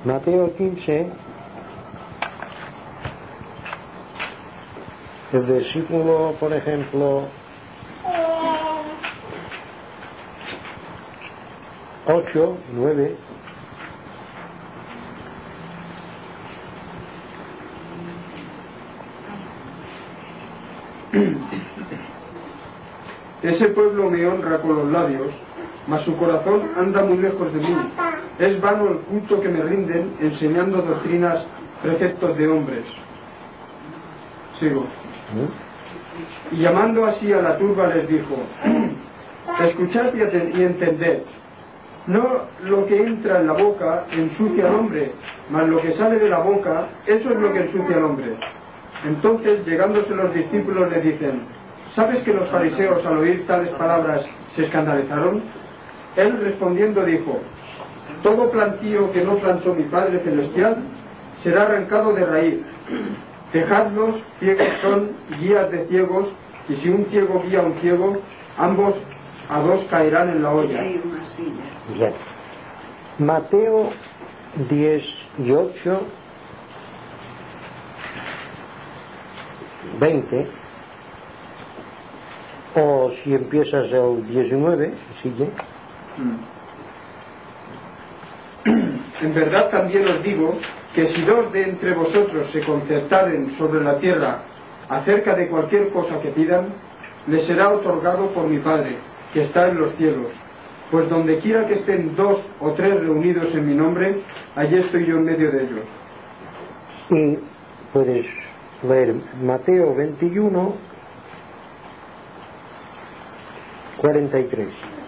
Mateo 15, el versículo, por ejemplo, 8, 9. Ese pueblo me honra con los labios, mas su corazón anda muy lejos de mí. Es vano el culto que me rinden, enseñando doctrinas, preceptos de hombres. Sigo. Y llamando así a la turba les dijo: escuchad y entended. No lo que entra en la boca ensucia al hombre, mas lo que sale de la boca, eso es lo que ensucia al hombre. Entonces, llegándose los discípulos, le dicen: ¿sabes que los fariseos al oír tales palabras se escandalizaron? Él respondiendo dijo: todo plantío que no plantó mi Padre Celestial será arrancado de raíz. Dejadlos, ciegos son, guías de ciegos, y si un ciego guía a un ciego, ambos a dos caerán en la olla. Bien. Mateo 18, 20, o si empiezas el 19, sigue. En verdad también os digo que si dos de entre vosotros se concertaren sobre la tierra acerca de cualquier cosa que pidan, les será otorgado por mi Padre, que está en los cielos. Pues donde quiera que estén 2 o 3 reunidos en mi nombre, allí estoy yo en medio de ellos. Y puedes leer Mateo 21, 43.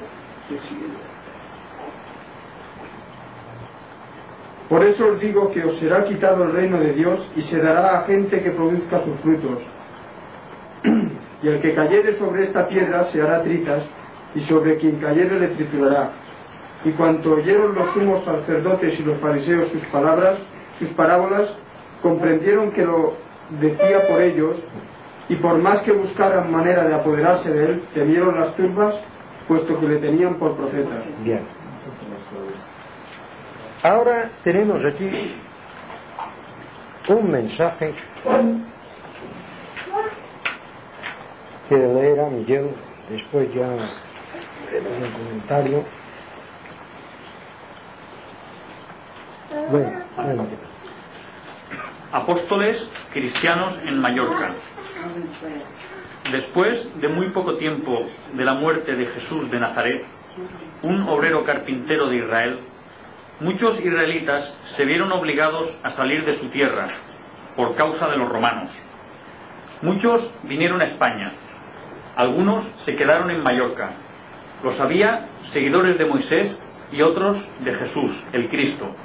Por eso os digo que os será quitado el reino de Dios y se dará a gente que produzca sus frutos. Y el que cayere sobre esta piedra se hará trizas, y sobre quien cayere le triturará. Y cuanto oyeron los sumos sacerdotes y los fariseos sus parábolas, comprendieron que lo decía por ellos, y por más que buscaran manera de apoderarse de él, temieron las turbas, puesto que le tenían por profeta. Bien. Ahora tenemos aquí un mensaje que leerá Miguel, después ya haremos un comentario. Bueno. Apóstoles cristianos en Mallorca. Después de muy poco tiempo de la muerte de Jesús de Nazaret, un obrero carpintero de Israel, muchos israelitas se vieron obligados a salir de su tierra por causa de los romanos. Muchos vinieron a España, algunos se quedaron en Mallorca. Los había seguidores de Moisés y otros de Jesús, el Cristo,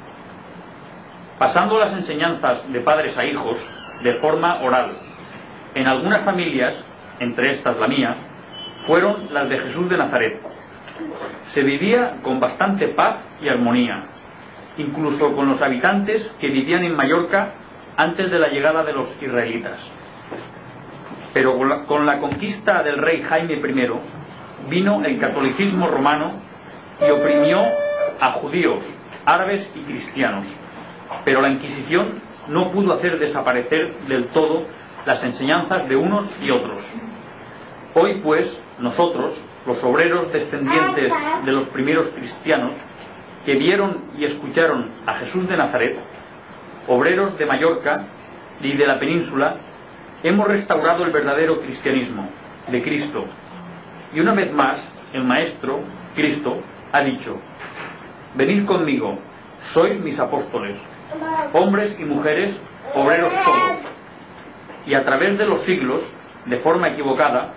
pasando las enseñanzas de padres a hijos de forma oral. En algunas familias, entre estas la mía, fueron las de Jesús de Nazaret. Se vivía con bastante paz y armonía, incluso con los habitantes que vivían en Mallorca antes de la llegada de los israelitas. Pero con la conquista del rey Jaime I vino el catolicismo romano y oprimió a judíos, árabes y cristianos. Pero la Inquisición no pudo hacer desaparecer del todo las enseñanzas de unos y otros. Hoy pues, nosotros, los obreros descendientes de los primeros cristianos, que vieron y escucharon a Jesús de Nazaret, obreros de Mallorca y de la península, hemos restaurado el verdadero cristianismo de Cristo. Y una vez más, el Maestro, Cristo, ha dicho: venid conmigo, sois mis apóstoles, hombres y mujeres, obreros todos. Y a través de los siglos, de forma equivocada,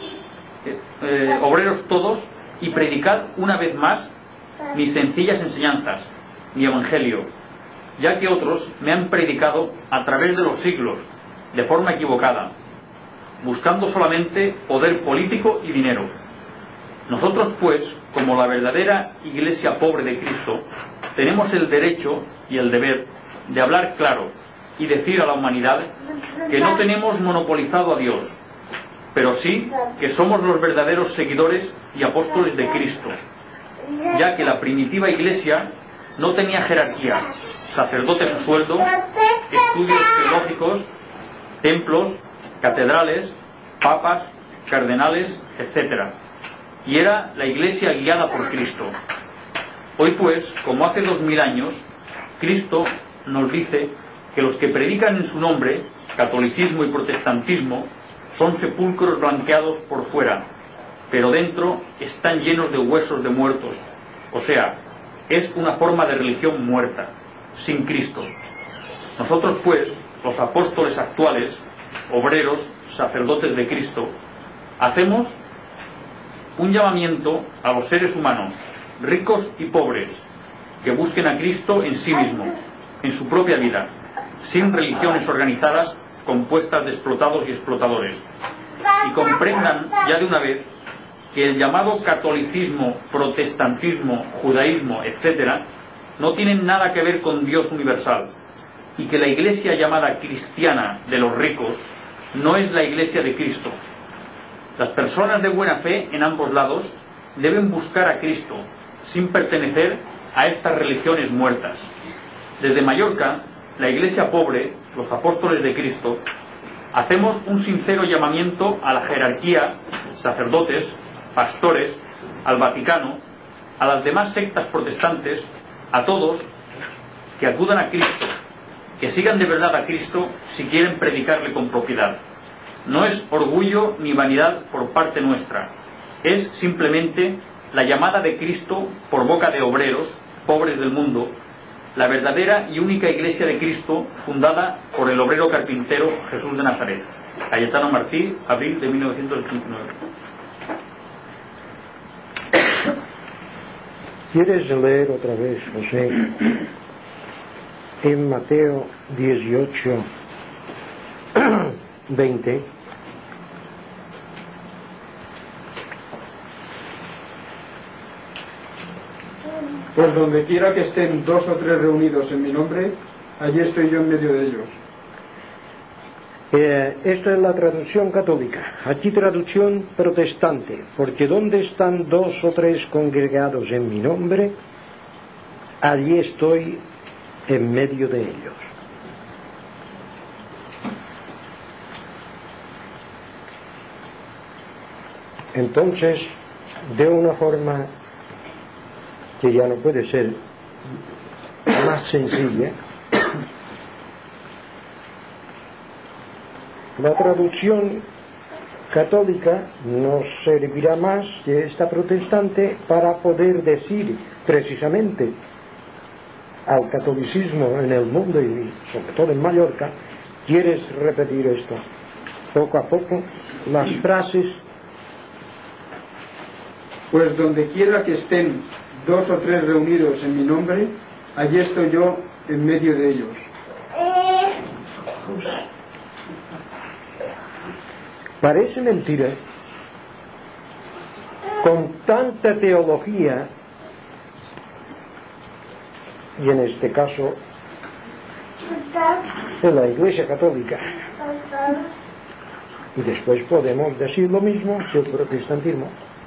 obreros todos, y predicad una vez más mis sencillas enseñanzas, mi evangelio, ya que otros me han predicado a través de los siglos, de forma equivocada, buscando solamente poder político y dinero. Nosotros pues, como la verdadera iglesia pobre de Cristo, tenemos el derecho y el deber de hablar claro y decir a la humanidad que no tenemos monopolizado a Dios, pero sí que somos los verdaderos seguidores y apóstoles de Cristo, ya que la primitiva iglesia no tenía jerarquía, sacerdotes a sueldo, estudios teológicos, templos, catedrales, papas, cardenales, etc. Y era la Iglesia guiada por Cristo. Hoy pues, como hace 2000 años, Cristo nos dice que los que predican en su nombre, catolicismo y protestantismo, son sepulcros blanqueados por fuera, pero dentro están llenos de huesos de muertos. O sea, es una forma de religión muerta, sin Cristo. Nosotros pues, los apóstoles actuales, obreros, sacerdotes de Cristo, hacemos un llamamiento a los seres humanos, ricos y pobres, que busquen a Cristo en sí mismo, en su propia vida, sin religiones organizadas compuestas de explotados y explotadores, y comprendan ya de una vez que el llamado catolicismo, protestantismo, judaísmo, etc., no tienen nada que ver con Dios universal, y que la iglesia llamada cristiana de los ricos no es la iglesia de Cristo. Las personas de buena fe en ambos lados deben buscar a Cristo, sin pertenecer a estas religiones muertas. Desde Mallorca, la iglesia pobre, los apóstoles de Cristo, hacemos un sincero llamamiento a la jerarquía, sacerdotes, pastores, al Vaticano, a las demás sectas protestantes, a todos, que acudan a Cristo, que sigan de verdad a Cristo si quieren predicarle con propiedad. No es orgullo ni vanidad por parte nuestra, es simplemente la llamada de Cristo por boca de obreros, pobres del mundo, la verdadera y única iglesia de Cristo fundada por el obrero carpintero Jesús de Nazaret. Cayetano Martí, abril de 1989. ¿Quieres leer otra vez, José, en Mateo 18, 20? Pues donde quiera que estén 2 o 3 reunidos en mi nombre, allí estoy yo en medio de ellos. Esta es la traducción católica. Aquí traducción protestante, porque donde están 2 o 3 congregados en mi nombre, allí estoy en medio de ellos. Entonces, de una forma que ya no puede ser más sencilla, la traducción católica nos servirá más que esta protestante para poder decir precisamente al catolicismo en el mundo y sobre todo en Mallorca: ¿quieres repetir esto? Poco a poco las frases. Pues donde quiera que estén 2 o 3 reunidos en mi nombre, allí estoy yo en medio de ellos. Parece mentira, con tanta teología, y en este caso de la Iglesia Católica, y después podemos decir lo mismo que el protestantismo.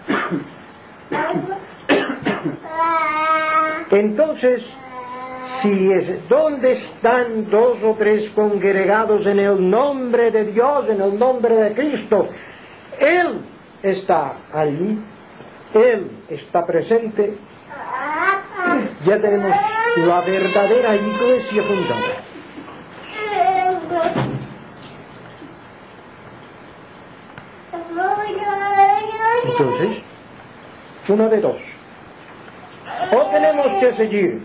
Entonces, si es donde están 2 o 3 congregados en el nombre de Dios, en el nombre de Cristo, Él está allí, Él está presente, ya tenemos la verdadera iglesia fundada. Entonces, una de dos: o tenemos que seguir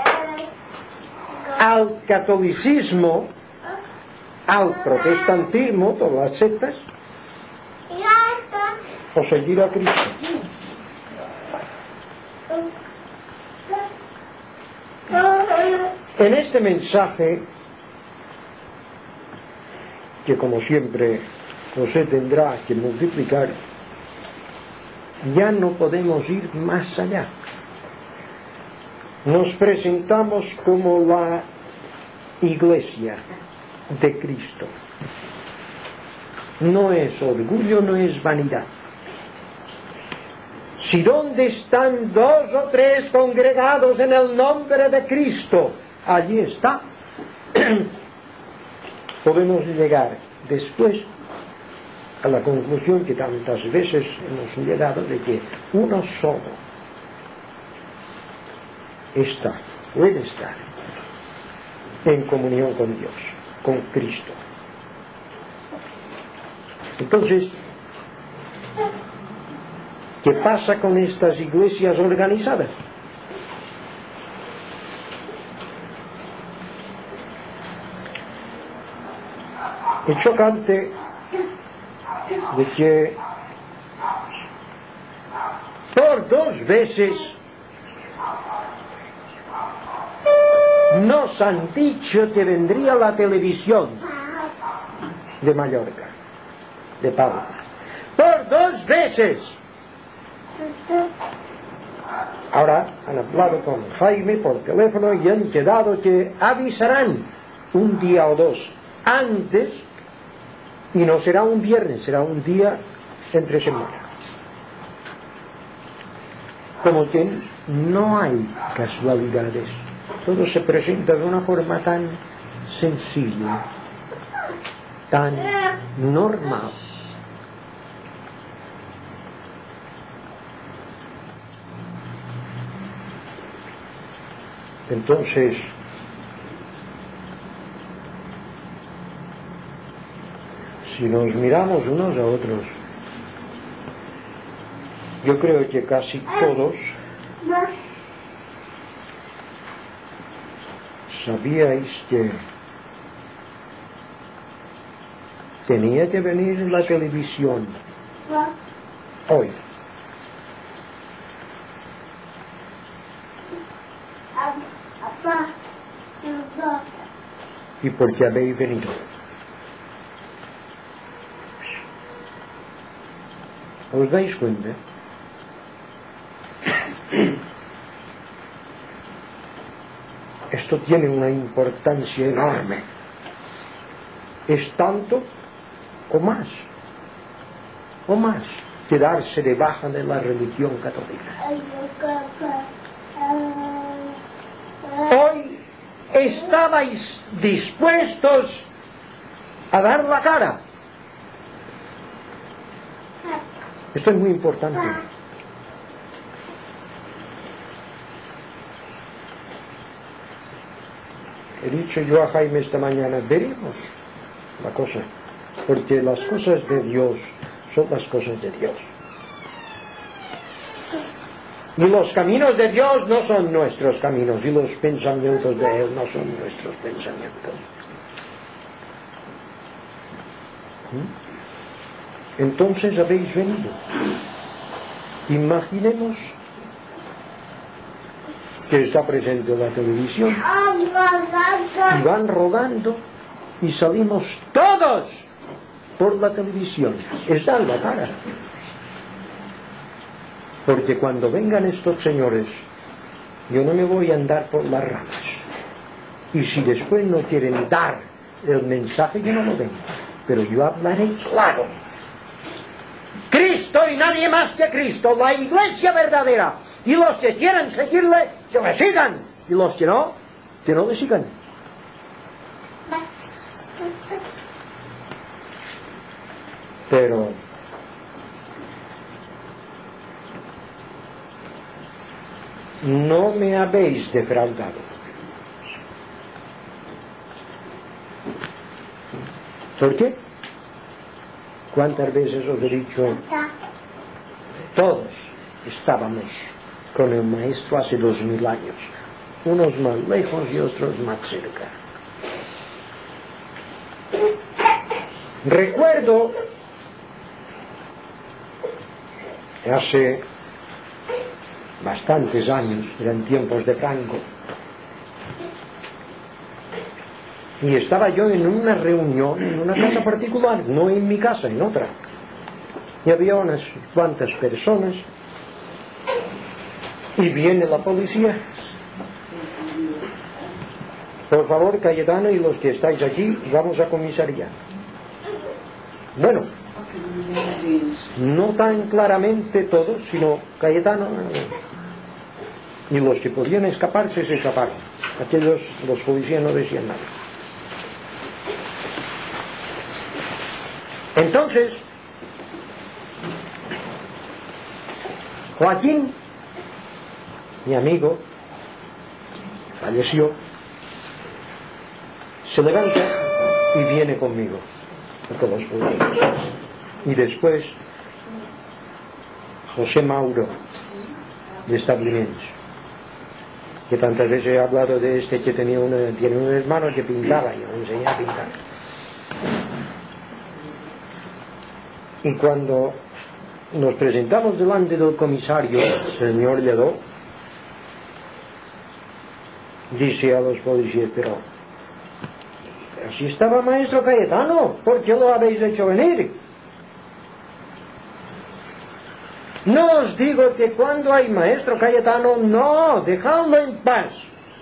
al catolicismo, al protestantismo, todas las sectas, o seguir a Cristo. En este mensaje, que como siempre José tendrá que multiplicar, ya no podemos ir más allá. Nos presentamos como la iglesia de Cristo. No es orgullo, no es vanidad. Si donde están 2 o 3 congregados en el nombre de Cristo, allí está. Podemos llegar después a la conclusión que tantas veces hemos llegado, de que uno solo puede estar en comunión con Dios, con Cristo. Entonces, ¿qué pasa con estas iglesias organizadas? Es chocante de que por 2 veces nos han dicho que vendría la televisión de Mallorca, de Palma. Por 2 veces. Ahora han hablado con Jaime por teléfono y han quedado que avisarán un día o 2 antes, y no será un viernes, será un día entre semana. Como que no hay casualidades, todo se presenta de una forma tan sencilla, tan normal. Entonces, si nos miramos unos a otros, yo creo que casi todos sabíais que tenía que venir la televisión hoy. ¿Y por qué habéis venido? ¿Os dais cuenta? Esto tiene una importancia enorme. Es tanto o más que darse de baja de la religión católica. Hoy estabais dispuestos a dar la cara. Esto es muy importante. He dicho yo a Jaime esta mañana, veremos la cosa, porque las cosas de Dios son las cosas de Dios. Y los caminos de Dios no son nuestros caminos, y los pensamientos de Él no son nuestros pensamientos. Entonces habéis venido. Imaginemos que está presente la televisión y van rodando y salimos todos por la televisión. Está en la cara. Porque cuando vengan estos señores, yo no me voy a andar por las ramas. Y si después no quieren dar el mensaje, yo no lo den. Pero yo hablaré claro. Cristo y nadie más que Cristo, la iglesia verdadera. Y los que quieran seguirle, que le sigan. Y los que no le sigan. Pero no me habéis defraudado. ¿Por qué? ¿Cuántas veces os he dicho? Todos estábamos con el Maestro hace 2000 años, unos más lejos y otros más cerca. Recuerdo hace bastantes años, eran tiempos de Franco, y estaba yo en una reunión en una casa particular, no en mi casa, en otra, y había unas cuantas personas y viene la policía. Por favor, Cayetano y los que estáis aquí, vamos a comisaría. Bueno, no tan claramente todos, sino Cayetano y los que podían escaparse se escaparon. Los policías no decían nada. Entonces, Joaquín, mi amigo, falleció, se levanta y viene conmigo a los policías. Y después José Mauro de Establiments, que tantas veces he hablado de este, que tiene un hermano que pintaba, yo le enseñé a pintar. Y cuando nos presentamos delante del comisario, el señor Lledó, dice a los policías: pero así estaba maestro Cayetano, ¿por qué lo habéis hecho venir? No os digo que cuando hay maestro Cayetano, no, dejadlo en paz.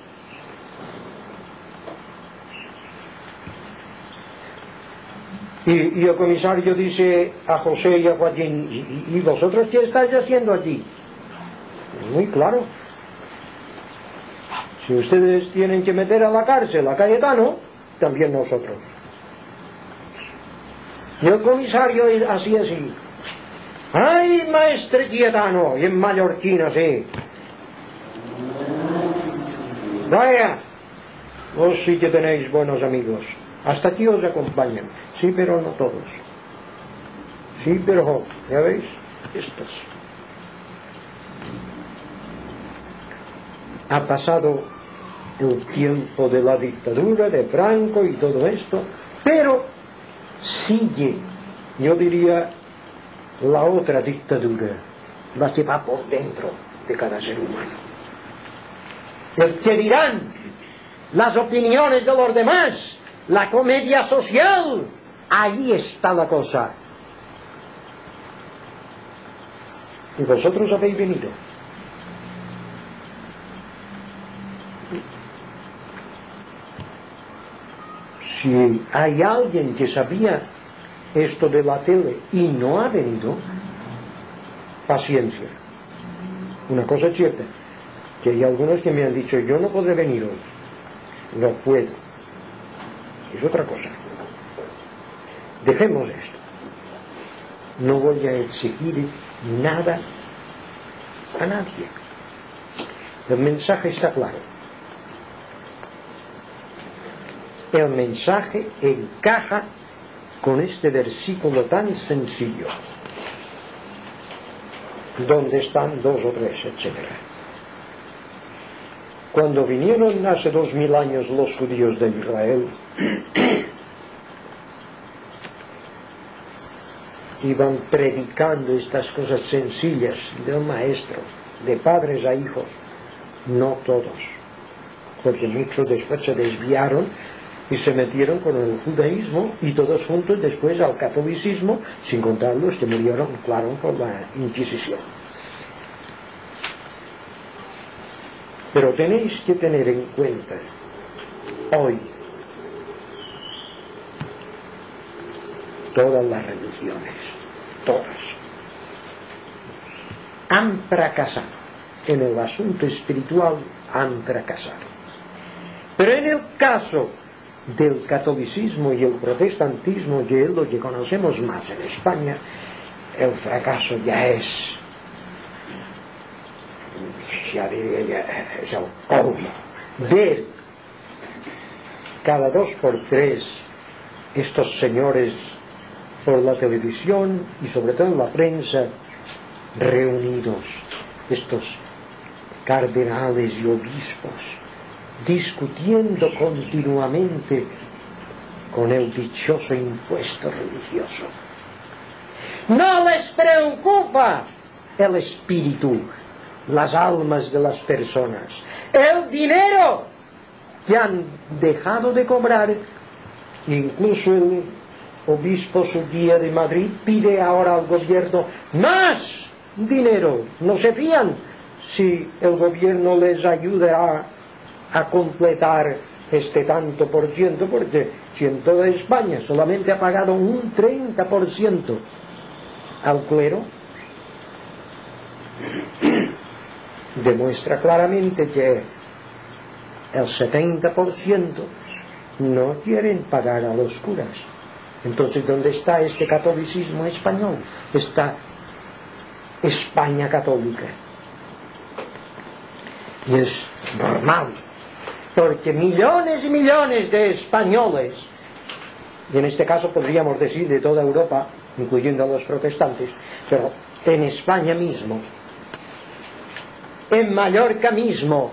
Y el comisario dice a José y a Joaquín: ¿y vosotros qué estáis haciendo aquí? Muy claro. Si ustedes tienen que meter a la cárcel a Cayetano, también nosotros. Y el comisario hacía así: ¡ay, maestre Cayetano! Y en mallorquín así: vaya, vos sí que tenéis buenos amigos, hasta aquí os acompañan. Sí, pero no todos. Sí, pero, ya veis, estos. Ha pasado el tiempo de la dictadura de Franco y todo esto, pero sigue, yo diría, la otra dictadura, la que va por dentro de cada ser humano. El que dirán las opiniones de los demás, la comedia social, ahí está la cosa. Y vosotros habéis venido. Si hay alguien que sabía esto de la tele y no ha venido, paciencia. Una cosa es cierta, que hay algunos que me han dicho: yo no podré venir hoy, no puedo. Es otra cosa. Dejemos esto. No voy a exigir nada a nadie. El mensaje está claro. El mensaje encaja con este versículo tan sencillo: donde están dos o tres, etc. Cuando vinieron hace 2000 años los judíos de Israel, iban predicando estas cosas sencillas del maestro, de padres a hijos. No todos, porque muchos después se desviaron y se metieron con el judaísmo, y todos juntos después al catolicismo, sin contar los que murieron, claro, por la Inquisición. Pero tenéis que tener en cuenta, hoy, todas las religiones, todas, han fracasado. En el asunto espiritual han fracasado. Pero en el caso del catolicismo y el protestantismo, que es lo que conocemos más en España, el fracaso ya es, ya diría, es el colmo. Ver cada 2 por 3 estos señores por la televisión y sobre todo en la prensa reunidos, estos cardenales y obispos, discutiendo continuamente con el dichoso impuesto religioso. No les preocupa el espíritu, las almas de las personas, el dinero que han dejado de cobrar. Incluso el obispo Suguía de Madrid pide ahora al gobierno más dinero. No se fían si el gobierno les ayuda a completar este tanto por ciento, porque si en toda España solamente ha pagado un 30% al clero, demuestra claramente que el 70% no quieren pagar a los curas. Entonces, ¿dónde está este catolicismo español? Está España católica. Y es normal, porque millones y millones de españoles, y en este caso podríamos decir de toda Europa, incluyendo a los protestantes, pero en España mismo, en Mallorca mismo,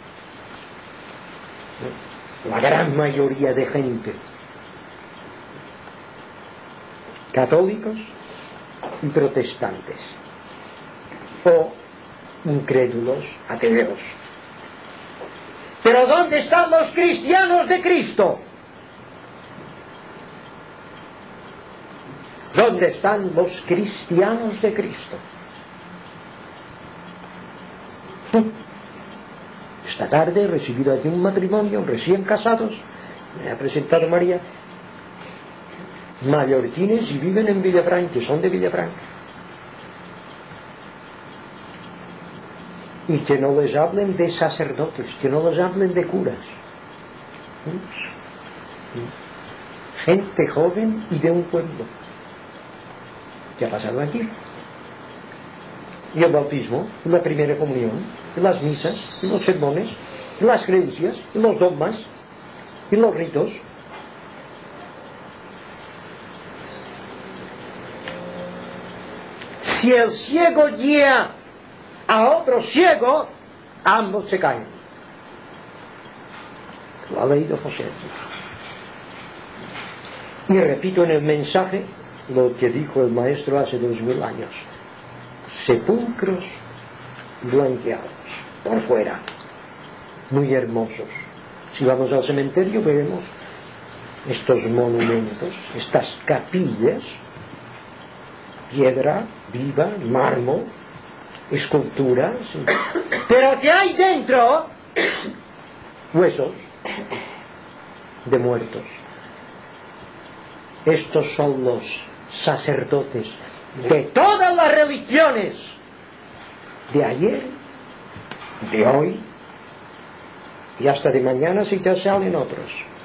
la gran mayoría de gente, católicos y protestantes, o incrédulos, ateos. Pero ¿dónde están los cristianos de Cristo? ¿Dónde están los cristianos de Cristo? Esta tarde he recibido allí un matrimonio recién casados, me ha presentado María, mallorquines y viven en Villafranca, son de Villafranca. Y que no les hablen de sacerdotes, que no les hablen de curas. Gente joven y de un pueblo. ¿Qué ha pasado aquí? Y el bautismo, y la primera comunión, y las misas, y los sermones, y las creencias, y los dogmas, y los ritos. Si el ciego guía a otro ciego, ambos se caen. Lo ha leído José. Y repito en el mensaje lo que dijo el maestro hace 2000 años. Sepulcros blanqueados por fuera, muy hermosos. Si vamos al cementerio veremos estos monumentos, estas capillas, piedra viva, mármol, esculturas, pero ¿qué hay dentro? Huesos de muertos. Estos son los sacerdotes de todas las religiones, de ayer, de hoy y hasta de mañana si te salen otros.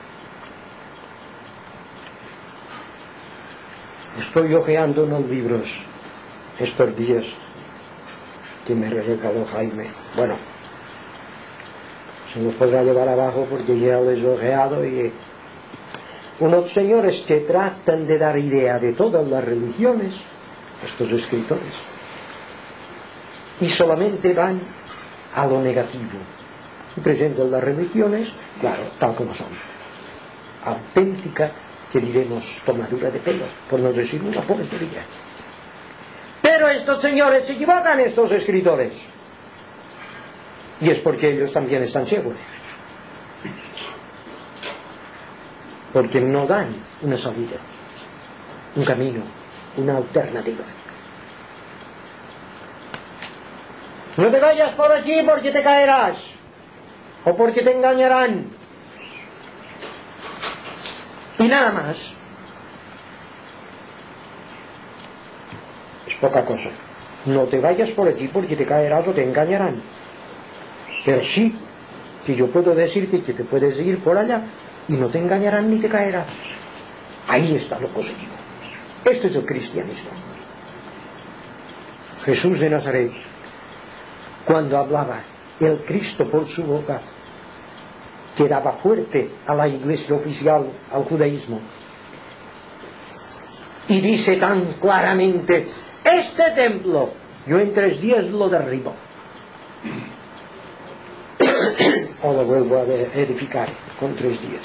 Estoy hojeando unos libros estos días que me regaló Jaime. Bueno, se los podrá llevar abajo porque ya les he hojeado, y unos señores que tratan de dar idea de todas las religiones, estos escritores, y solamente van a lo negativo y presentan las religiones, claro, tal como son, auténtica, que diremos tomadura de pelo, por no decir una porquería. Pero estos señores se equivocan, estos escritores, y es porque ellos también están ciegos, porque no dan una salida, un camino, una alternativa. No te vayas por aquí porque te caerás, o porque te engañarán, y nada más. Es poca cosa. No te vayas por aquí porque te caerás o te engañarán. Pero sí que yo puedo decirte que te puedes ir por allá y no te engañarán ni te caerás. Ahí está lo positivo. Esto es el cristianismo. Jesús de Nazaret, cuando hablaba el Cristo por su boca, que daba fuerte a la iglesia oficial, al judaísmo, y dice tan claramente: este templo yo en 3 días lo derribo o lo vuelvo a edificar con 3 días.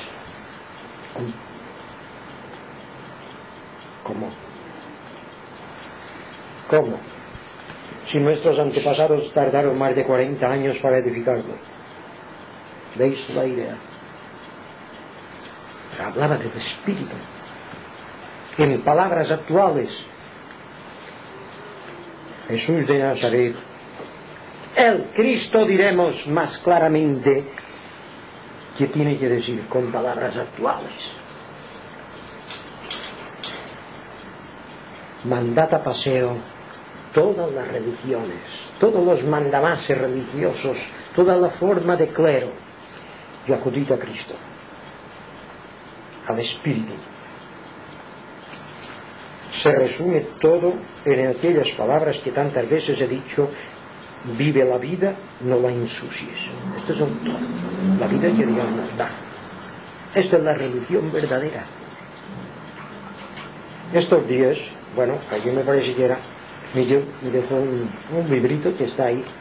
¿Cómo? Si nuestros antepasados tardaron más de 40 años para edificarlo. ¿Veis la idea? Hablaba del Espíritu. En palabras actuales, Jesús de Nazaret, el Cristo, diremos más claramente, ¿qué tiene que decir con palabras actuales? Mandad a paseo todas las religiones, todos los mandamases religiosos, toda la forma de clero, y acudid a Cristo, al Espíritu. Se resume todo en aquellas palabras que tantas veces he dicho: vive la vida, no la ensucies. Esto es todo. La vida que Dios nos da. Esta es la religión verdadera. Estos días, bueno, ayer me parece que era, Miguel me dejó un librito que está ahí,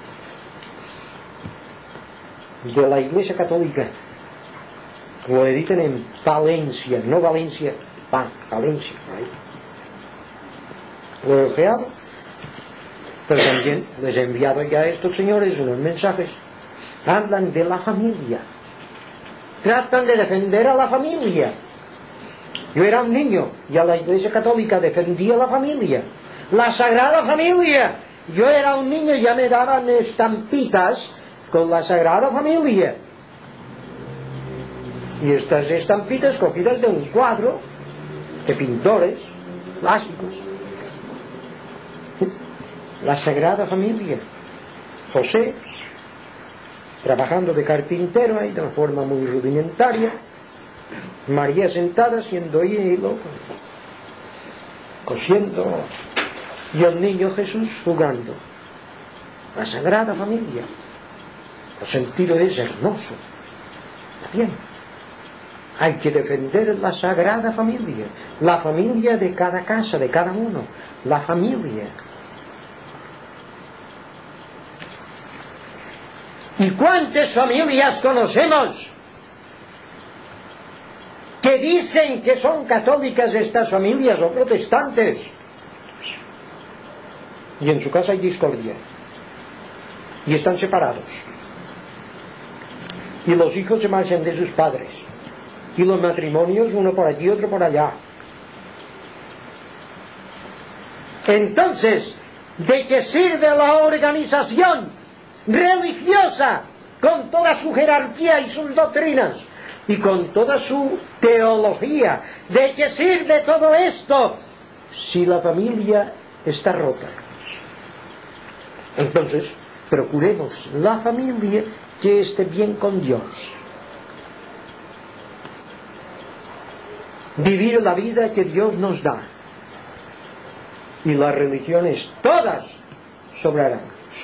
de la Iglesia Católica. Lo editan en Palencia, no Valencia, Palencia. ¿Right? Lo he ojeado, pero también les he enviado ya a estos señores unos mensajes. Hablan de la familia, tratan de defender a la familia. Yo era un niño y a la Iglesia Católica defendía la familia, la Sagrada Familia. Yo era un niño y ya me daban estampitas con la Sagrada Familia. Y estas estampitas cogidas de un cuadro de pintores clásicos. La Sagrada Familia. José, trabajando de carpintero ahí de una forma muy rudimentaria. María sentada haciendo hilo, cosiendo, y el niño Jesús jugando. La Sagrada Familia. El sentido es hermoso. Está bien. Hay que defender la Sagrada Familia, la familia de cada casa, de cada uno, la familia. ¿Y cuántas familias conocemos que dicen que son católicas estas familias o protestantes? Y en su casa hay discordia. Y están separados. Y los hijos se marchan de sus padres. Y los matrimonios, uno por aquí, otro por allá. Entonces, ¿de qué sirve la organización religiosa con toda su jerarquía y sus doctrinas y con toda su teología? ¿De qué sirve todo esto si la familia está rota? Entonces, procuremos la familia que esté bien con Dios. Vivir la vida que Dios nos da. Y las religiones todas sobran.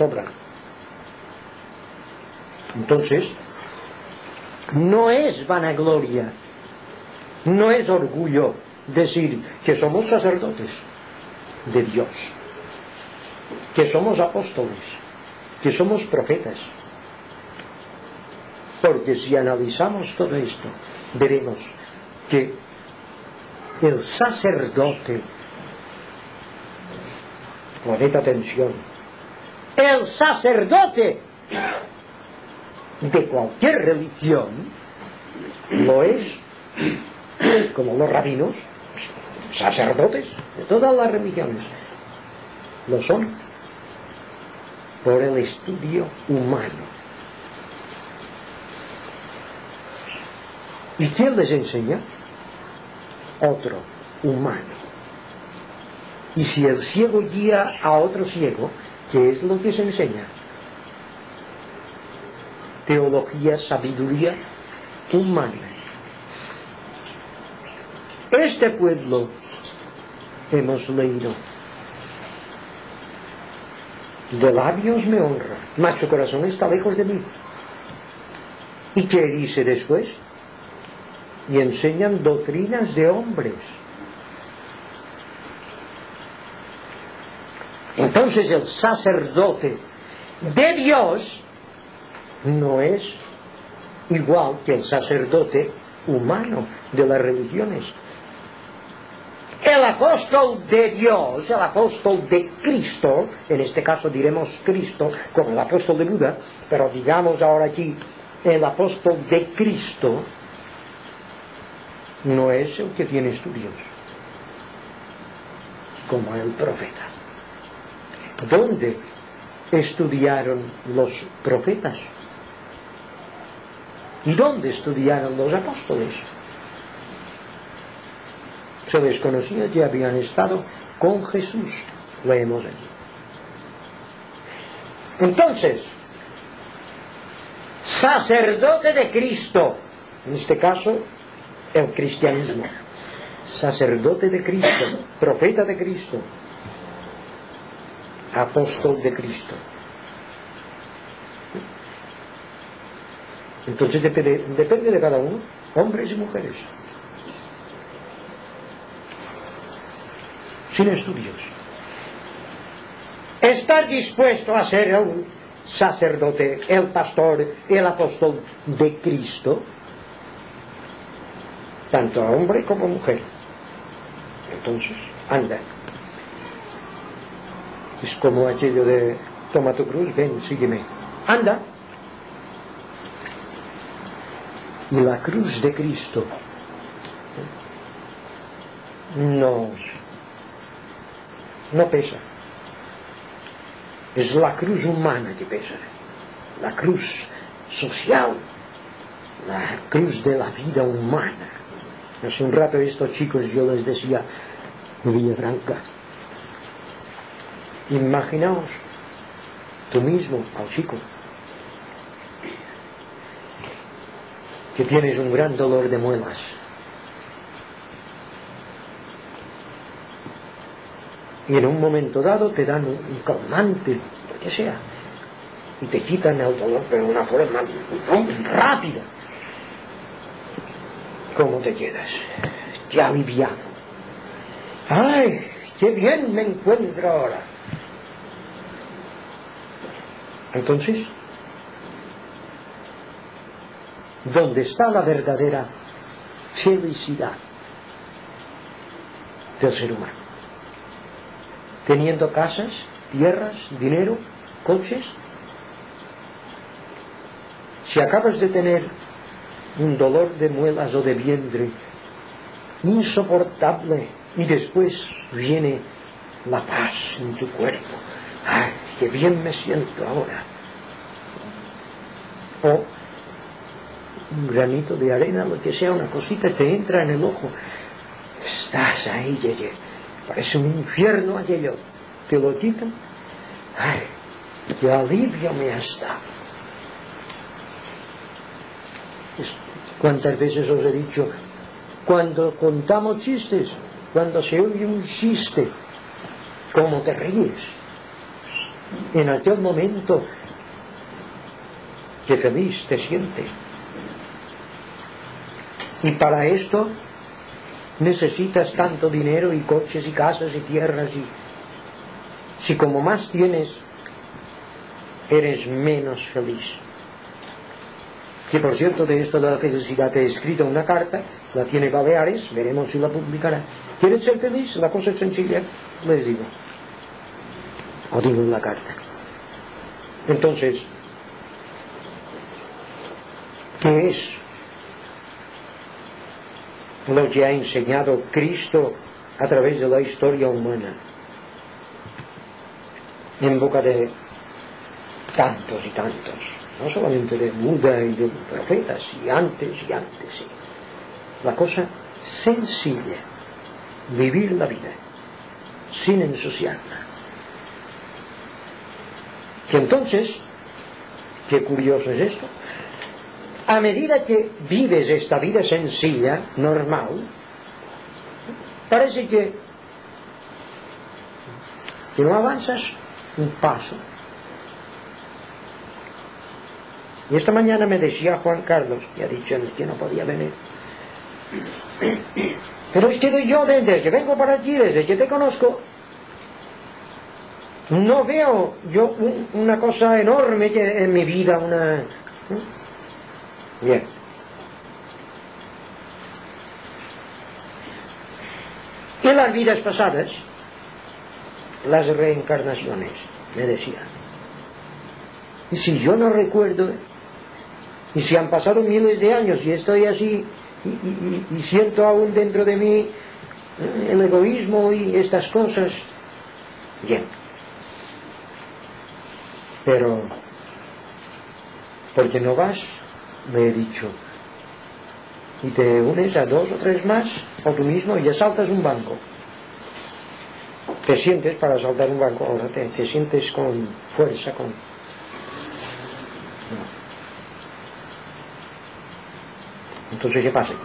Entonces, no es vanagloria, no es orgullo decir que somos sacerdotes de Dios, que somos apóstoles, que somos profetas. Porque si analizamos todo esto, veremos que el sacerdote, poned atención, el sacerdote de cualquier religión lo es, como los rabinos, sacerdotes de todas las religiones, lo son por el estudio humano. ¿Y quién les enseña? Otro, humano. Y si el ciego guía a otro ciego, ¿qué es lo que se enseña? Teología, sabiduría humana. Este pueblo, hemos leído, de labios me honra, mas su corazón está lejos de mí. ¿Y qué dice después? Y enseñan doctrinas de hombres. Entonces el sacerdote de Dios no es igual que el sacerdote humano de las religiones. El apóstol de Dios, el apóstol de Cristo, en este caso diremos Cristo como el apóstol de Buda, pero digamos ahora aquí el apóstol de Cristo, no es el que tiene estudios como el profeta. ¿Dónde estudiaron los profetas? ¿Y dónde estudiaron los apóstoles? Se les conocía que habían estado con Jesús. Leemos allí. Entonces, sacerdote de Cristo, en este caso el cristianismo, sacerdote de Cristo, profeta de Cristo, apóstol de Cristo. Entonces depende de cada uno, hombres y mujeres, sin estudios. Estar dispuesto a ser el sacerdote, el pastor, el apóstol de Cristo, tanto a hombre como a mujer. Entonces, anda. Es como aquello de toma tu cruz, ven, sígueme. Anda. Y la cruz de Cristo no pesa. Es la cruz humana que pesa, la cruz social, la cruz de la vida humana. Hace un rato estos chicos yo les decía en Villafranca, imaginaos tú mismo al chico que tienes un gran dolor de muelas, y en un momento dado te dan un calmante, lo que sea, y te quitan el dolor, pero de una forma rápida. ¿Cómo te quedas? Qué aliviado. ¡Ay, qué bien me encuentro ahora! Entonces, ¿dónde está la verdadera felicidad del ser humano? Teniendo casas, tierras, dinero, coches. Si acabas de tener un dolor de muelas o de vientre insoportable y después viene la paz en tu cuerpo, ¡ay, qué bien me siento ahora! O un granito de arena, lo que sea, una cosita te entra en el ojo, estás ahí, parece un infierno aquello, te lo quitan, ¡ay, qué alivio me has dado! ¿Cuántas veces os he dicho, cuando contamos chistes, cuando se oye un chiste, cómo te ríes? En aquel momento, qué feliz te sientes. Y para esto necesitas tanto dinero y coches y casas y tierras, y si como más tienes, eres menos feliz. Que por cierto, de esto de la felicidad he escrito una carta, la tiene Baleares, veremos si la publicará. ¿Quieres ser feliz? La cosa es sencilla, les digo. O digo en la carta. Entonces, ¿qué es lo que ha enseñado Cristo a través de la historia humana? En boca de tantos y tantos, no solamente de Buda y de profetas, y antes, sí. La cosa sencilla, vivir la vida sin ensuciarla. Que entonces, qué curioso es esto, a medida que vives esta vida sencilla, normal, parece que no avanzas un paso. Y esta mañana me decía Juan Carlos, que ha dicho que no podía venir, pero es que yo desde que vengo para aquí, desde que te conozco, no veo yo una cosa enorme que en mi vida, Bien. Y las vidas pasadas, las reencarnaciones, me decía. Y si yo no recuerdo, y si han pasado miles de años y estoy así, y siento aún dentro de mí el egoísmo y estas cosas, bien. Pero, ¿por qué no vas? Le he dicho, y te unes a 2 o 3 más, o tú mismo, y ya saltas un banco. Te sientes para saltar un banco, ahora te sientes con fuerza, Entonces, ¿qué pasa?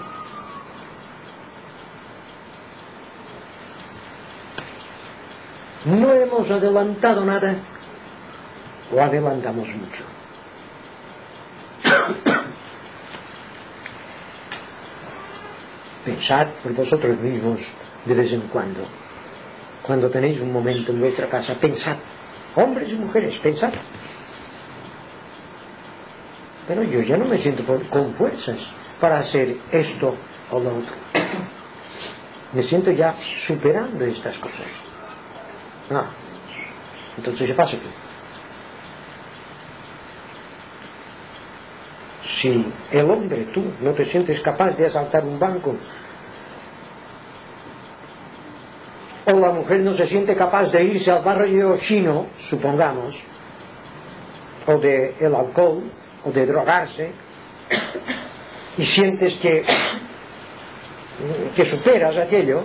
No hemos adelantado nada, o adelantamos mucho. Pensad por vosotros mismos de vez en cuando tenéis un momento en vuestra casa, pensad, hombres y mujeres, pensad. Pero yo ya no me siento con fuerzas para hacer esto o lo otro. Me siento ya superando estas cosas. Entonces, ¿qué pasa aquí? Si el hombre, tú, no te sientes capaz de asaltar un banco, o la mujer no se siente capaz de irse al barrio chino, supongamos, o de el alcohol, o de drogarse, y sientes que superas aquello,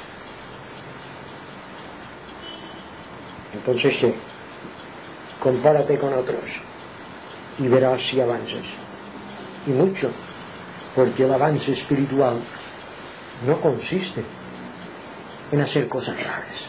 entonces ¿qué? Compárate con otros y verás si avanzas, y mucho, porque el avance espiritual no consiste en hacer cosas raras.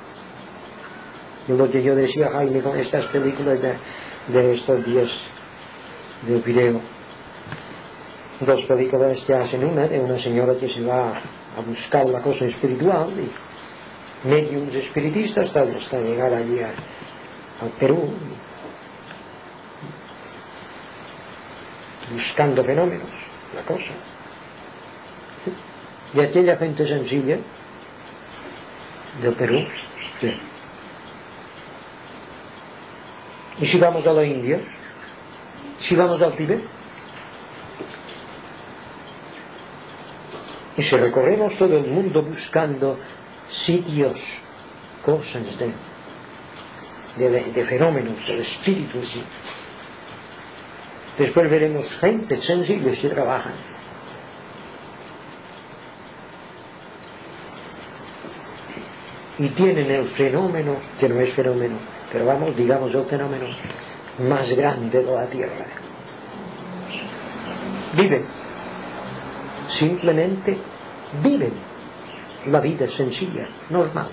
Y lo que yo decía, Jaime, con estas películas de estos días de video, dos películas que hacen, una de una señora que se va a buscar la cosa espiritual, y mediums espiritistas hasta llegar allí al Perú, buscando fenómenos, la cosa. Y aquella gente sencilla del Perú, ¿sí? Y si vamos a la India, si vamos al Tíbet, y si recorremos todo el mundo buscando sitios, cosas de fenómenos, de espíritus, después veremos gente sensible que trabajan. Y tienen el fenómeno, que no es fenómeno, pero vamos, digamos el fenómeno más grande de la Tierra. Viven, simplemente viven la vida sencilla, normal.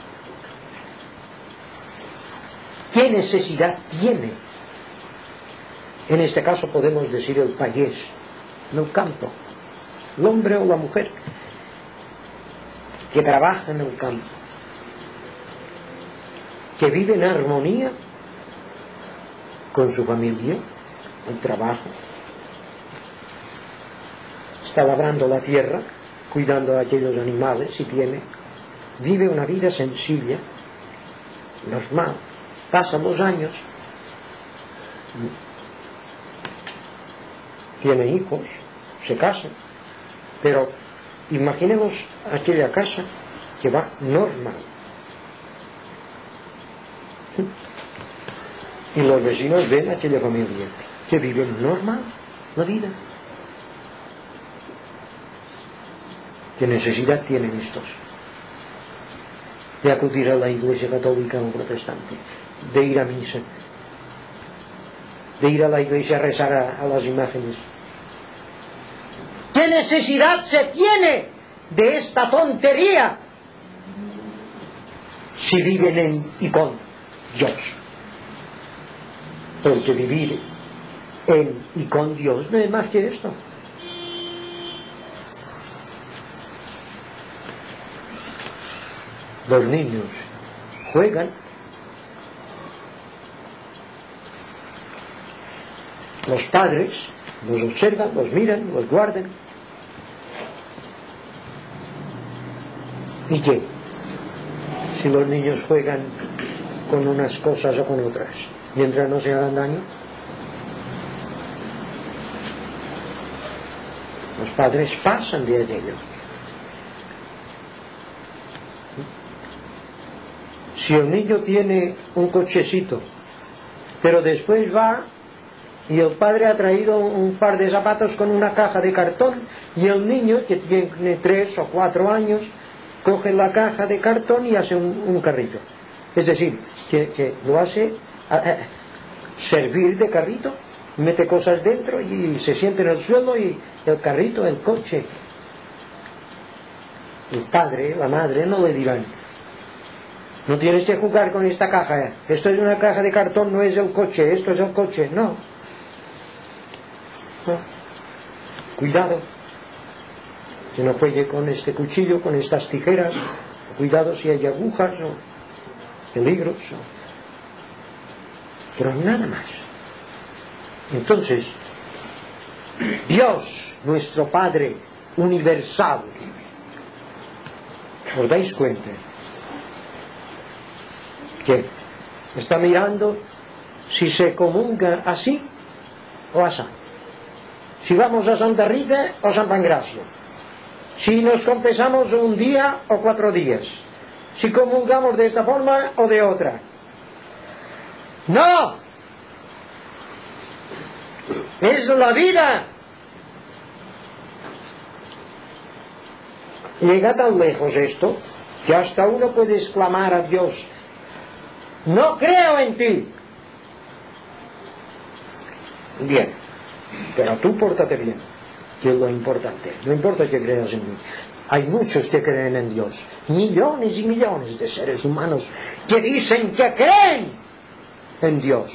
¿Qué necesidad tiene? En este caso podemos decir el payés, en el campo, el hombre o la mujer que trabaja en el campo, que vive en armonía con su familia, el trabajo, está labrando la tierra, cuidando a aquellos animales si tiene, vive una vida sencilla, normal, pasan los años, tiene hijos, se casan, pero imaginemos aquella casa que va normal. Y los vecinos ven a aquella familia que viven normal la vida. ¿Qué necesidad tienen estos de acudir a la iglesia católica o protestante, de ir a misa, de ir a la iglesia a rezar a las imágenes? ¿Qué necesidad se tiene de esta tontería si viven en y con Dios? Porque vivir en y con Dios no es más que esto. Los niños juegan, los padres los observan, los miran, los guardan. ¿Y qué? Si los niños juegan con unas cosas o con otras, mientras no se hagan daño, los padres pasan de aquello. Si el niño tiene un cochecito, pero después va y el padre ha traído un par de zapatos con una caja de cartón, y el niño, que tiene 3 o 4 años, coge la caja de cartón y hace un carrito. Es decir, que lo hace servir de carrito. mete cosas dentro y se siente en el suelo, y el carrito, el coche. El padre, la madre no le dirán: no tienes que jugar con esta caja, esto es una caja de cartón, no es el coche, esto es el coche. No. Cuidado, que no juegue con este cuchillo, con estas tijeras. Cuidado si hay agujas o peligros, pero nada más. Entonces, Dios, nuestro Padre universal, ¿os dais cuenta? Que está mirando si se comunga así o así, si vamos a Santa Rita o San Pancracio, si nos confesamos un día o 4 días, si comulgamos de esta forma o de otra. ¡No! Es la vida. Llega tan lejos esto que hasta uno puede exclamar a Dios: no creo en ti. Bien, pero tú pórtate bien, que es lo importante. No importa que creas en mí. Hay muchos que creen en Dios, millones y millones de seres humanos que dicen que creen en Dios,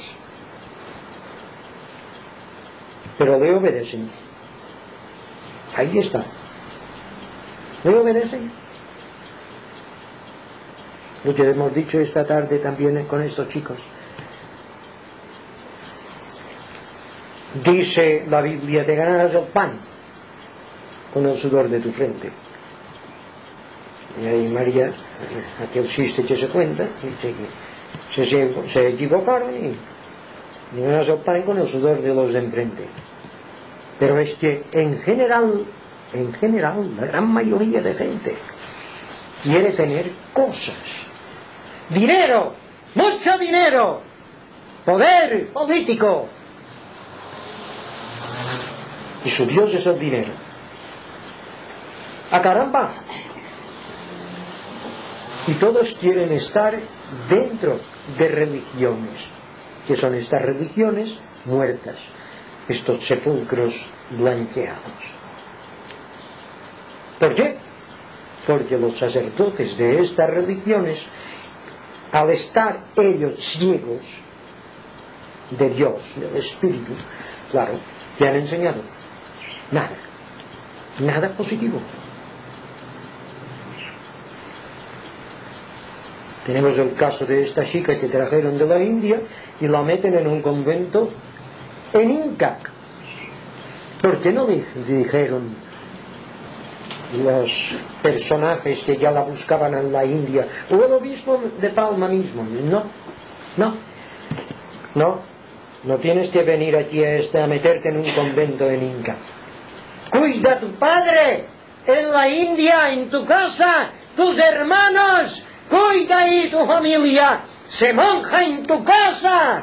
pero le obedecen. Ahí está. ¿Le obedecen? Lo que hemos dicho esta tarde también con estos chicos. Dice la Biblia: te ganarás el pan con el sudor de tu frente. Y ahí María, aquel chiste que se cuenta, dice que se equivocaron y ganarás el pan con el sudor de los de enfrente. Pero es que en general, la gran mayoría de gente quiere tener cosas, dinero, mucho dinero, poder político, y su Dios es el dinero. ¡A caramba! Y todos quieren estar dentro de religiones, que son estas religiones muertas, estos sepulcros blanqueados. ¿Por qué? Porque los sacerdotes de estas religiones, al estar ellos ciegos de Dios, del Espíritu, claro, ¿qué han enseñado? Nada positivo. Tenemos el caso de esta chica que trajeron de la India y la meten en un convento en Inca. ¿Por qué no le dijeron los personajes que ya la buscaban en la India, o el obispo de Palma mismo? No tienes que venir aquí a meterte en un convento en Inca. Cuida a tu padre en la India, en tu casa, tus hermanos, cuida ahí tu familia, se monja en tu casa.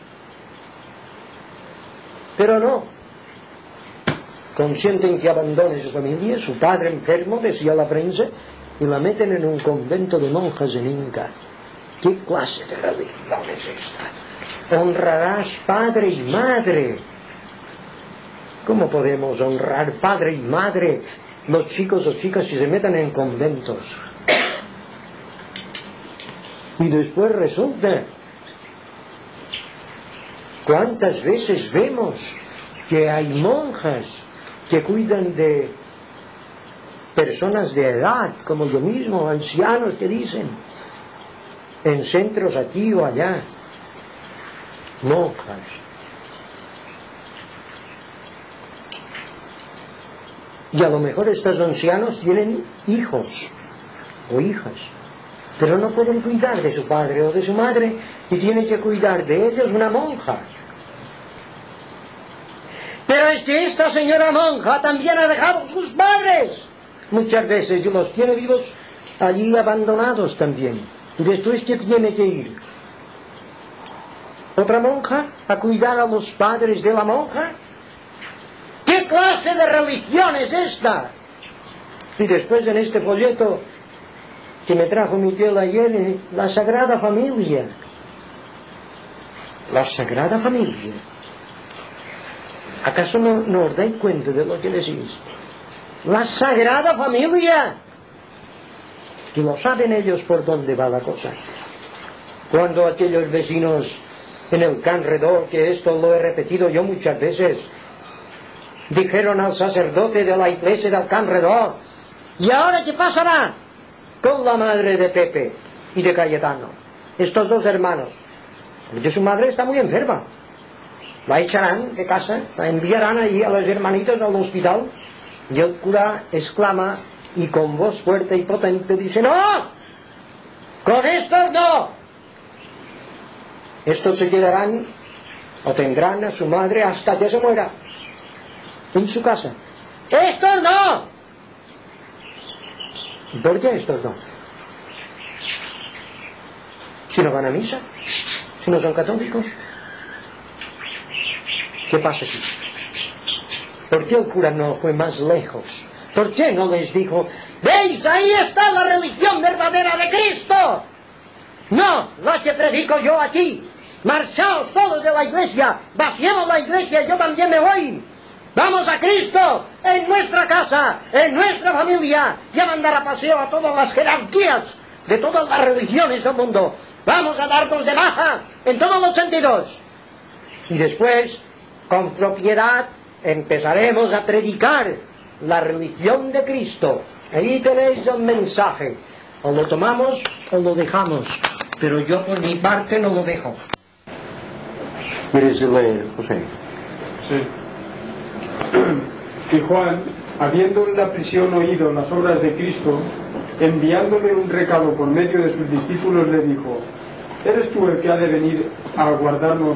Pero no, consienten que abandone su familia, su padre enfermo, decía la prensa, y la meten en un convento de monjas en Inca. ¿Qué clase de religión es esta? Honrarás padre y madre. ¿Cómo podemos honrar padre y madre los chicos o chicas si se metan en conventos? Y después resulta, ¿cuántas veces vemos que hay monjas que cuidan de personas de edad, como yo mismo, ancianos que dicen, en centros aquí o allá? Monjas. Y a lo mejor estos ancianos tienen hijos o hijas, pero no pueden cuidar de su padre o de su madre, y tiene que cuidar de ellos una monja. Pero es que esta señora monja también ha dejado sus padres muchas veces y los tiene vivos allí abandonados también. Y después, ¿qué tiene que ir? ¿Otra monja a cuidar a los padres de la monja? ¿Qué clase de religión es esta? Y después en este folleto que me trajo Miguel ayer, la Sagrada Familia. La Sagrada Familia. ¿Acaso no os dais cuenta de lo que decís? La Sagrada Familia. Y lo saben ellos por dónde va la cosa. Cuando aquellos vecinos en el Can Redó, que esto lo he repetido yo muchas veces, dijeron al sacerdote de la iglesia del Can Redó: ¿y ahora qué pasará con la madre de Pepe y de Cayetano? Estos dos hermanos, porque su madre está muy enferma. La echarán de casa, la enviarán allí a los hermanitos al hospital. Y el cura exclama, y con voz fuerte y potente dice: ¡no! ¡Con estos no! Estos se quedarán o tendrán a su madre hasta que se muera en su casa. ¡Estos no! ¿Por qué estos no? Si no van a misa, si no son católicos. ¿Qué pasa aquí? ¿Por qué el cura no fue más lejos? ¿Por qué no les dijo: veis, ahí está la religión verdadera de Cristo? No, la que predico yo aquí. Marchaos todos de la iglesia, vaciemos la iglesia, yo también me voy. Vamos a Cristo, en nuestra casa, en nuestra familia, y a mandar a paseo a todas las jerarquías de todas las religiones del mundo. Vamos a darnos de baja en todos los sentidos. Y después, con propiedad, empezaremos a predicar la religión de Cristo. Ahí tenéis el mensaje. O lo tomamos o lo dejamos. Pero yo por mi parte no lo dejo. ¿Quieres leer, José? Sí. Y Juan, habiendo en la prisión oído las obras de Cristo, enviándole un recado por medio de sus discípulos, le dijo: ¿eres tú el que ha de venir a aguardamos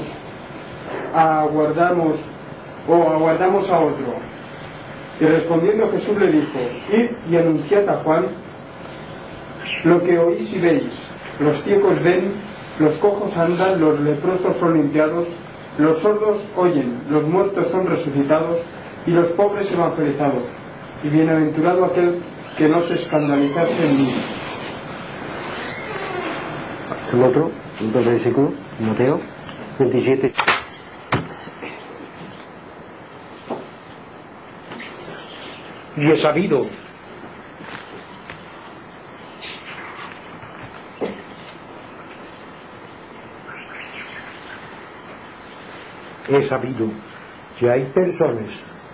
a otro? Y respondiendo Jesús le dijo: id y anunciad a Juan lo que oís y veis: los ciegos ven, los cojos andan, los leprosos son limpiados, los sordos oyen, los muertos son resucitados, y los pobres evangelizados. Y bienaventurado aquel que no se escandalizase en mí. El otro versículo, Mateo 27. Y he sabido que hay personas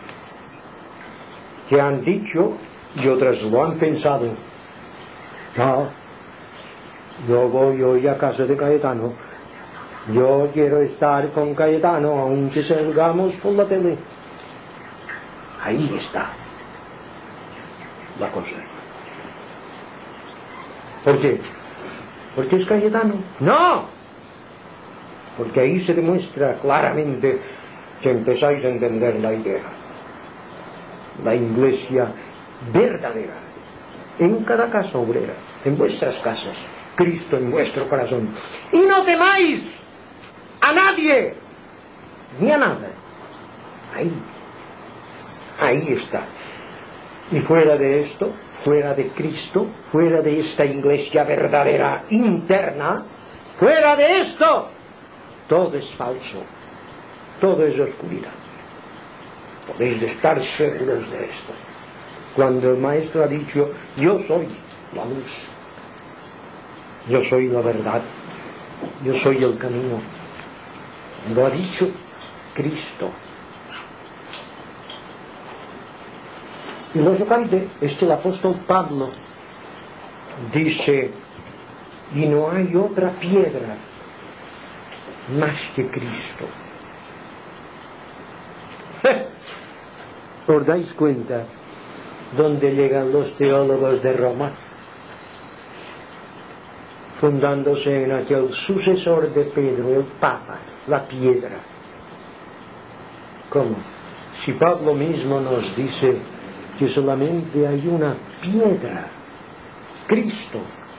que han dicho y otras lo han pensado: no, yo voy hoy a casa de Cayetano, yo quiero estar con Cayetano aunque salgamos por la tele. Ahí está la cosa. ¿Por qué? ¿Porque es Cayetano? ¡No! Porque ahí se demuestra claramente que empezáis a entender la idea. La iglesia verdadera, en cada casa obrera, en vuestras casas, Cristo en vuestro corazón. Y no temáis a nadie, ni a nada. Ahí está. Y fuera de esto, fuera de Cristo, fuera de esta iglesia verdadera interna, fuera de esto, todo es falso, todo es oscuridad. Podéis estar seguros de esto. Cuando el Maestro ha dicho: yo soy la luz, yo soy la verdad, yo soy el camino, lo ha dicho Cristo. Y lo chocante es que el apóstol Pablo dice: y no hay otra piedra más que Cristo. ¿Os dais cuenta dónde llegan los teólogos de Roma? Fundándose en aquel sucesor de Pedro, el Papa, la piedra. ¿Cómo? Si Pablo mismo nos dice que solamente hay una piedra, Cristo.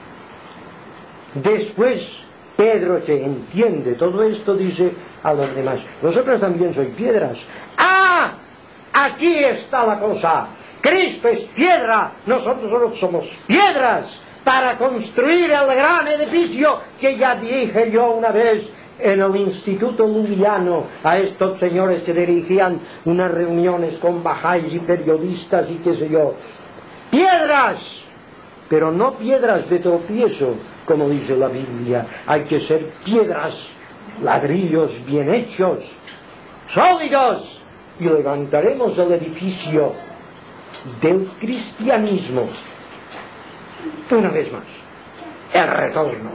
Después Pedro, que entiende todo esto, dice a los demás: vosotros también sois piedras. ¡Ah! Aquí está la cosa. Cristo es piedra, nosotros solo somos piedras para construir el gran edificio que ya dije yo una vez en el Instituto Ljubljano a estos señores que dirigían unas reuniones con bajáis y periodistas y qué sé yo. Piedras, pero no piedras de tropiezo, como dice la Biblia. Hay que ser piedras, ladrillos bien hechos, sólidos, y levantaremos el edificio del cristianismo. Una vez más, el retorno.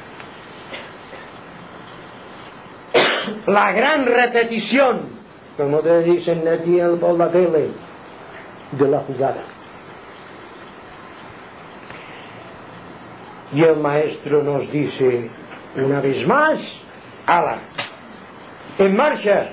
La gran repetición, como te dicen aquí por la tele, de la jugada. Y el maestro nos dice, una vez más, ¡ala! ¡En marcha!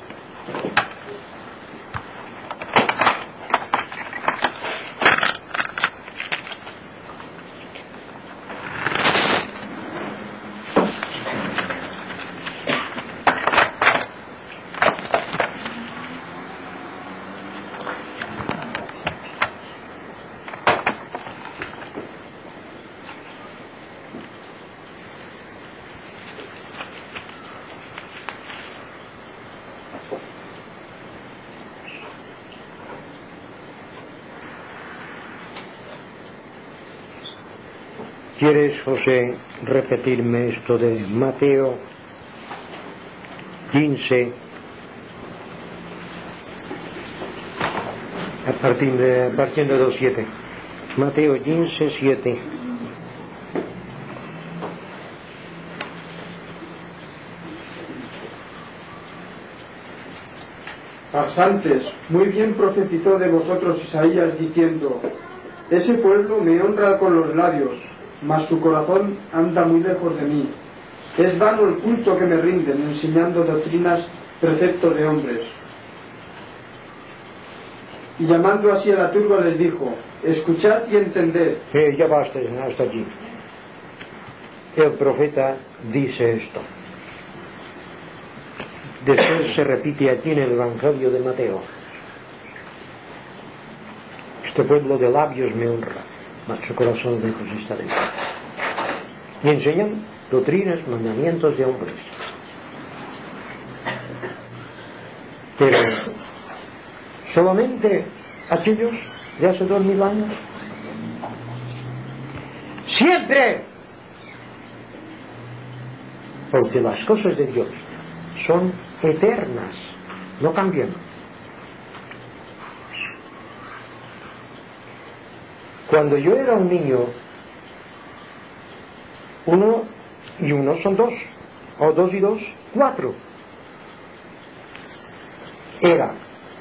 ¿Quieres, José, repetirme esto de Mateo 15, partiendo del 7? Mateo 15, 7. Farsantes, muy bien profetizó de vosotros Isaías diciendo: ese pueblo me honra con los labios, mas su corazón anda muy lejos de mí. Es vano el culto que me rinden, enseñando doctrinas, preceptos de hombres. Y llamando así a la turba les dijo: escuchad y entended. Ya basta, hasta allí. El profeta dice esto. Después se repite aquí en el Evangelio de Mateo. Este pueblo de labios me honra, mas su corazón lejos está de mí. Y enseñan doctrinas, mandamientos de hombres. Pero solamente aquellos de hace 2000 años. Siempre. Porque las cosas de Dios son eternas, no cambian. Cuando yo era un niño, 1 y 1 son 2, o 2 y 2, 4. Era.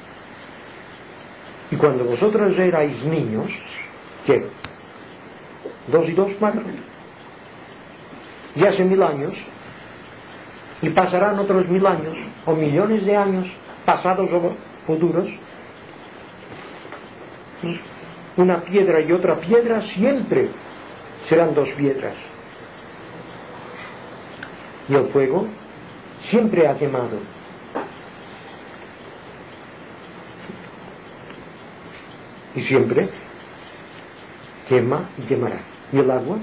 Y cuando vosotros erais niños, ¿qué? 2 y 2, 4. Y hace 1000 años, y pasarán otros 1000 años, o millones de años, pasados o futuros, una piedra y otra piedra siempre serán 2 piedras. Y el fuego siempre ha quemado. Y siempre quema y quemará. Y el agua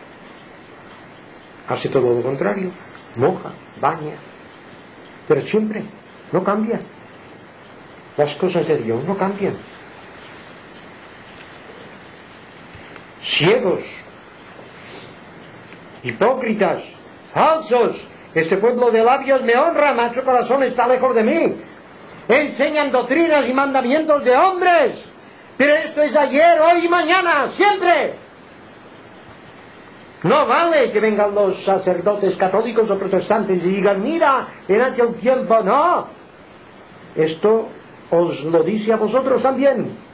hace todo lo contrario, moja, baña, pero siempre no cambia. Las cosas de Dios no cambian. Ciegos, hipócritas, falsos, este pueblo de labios me honra, mas su corazón está lejos de mí. Enseñan doctrinas y mandamientos de hombres, pero esto es ayer, hoy y mañana, siempre. No vale que vengan los sacerdotes católicos o protestantes y digan, mira, en aquel tiempo, no. Esto os lo dice a vosotros también.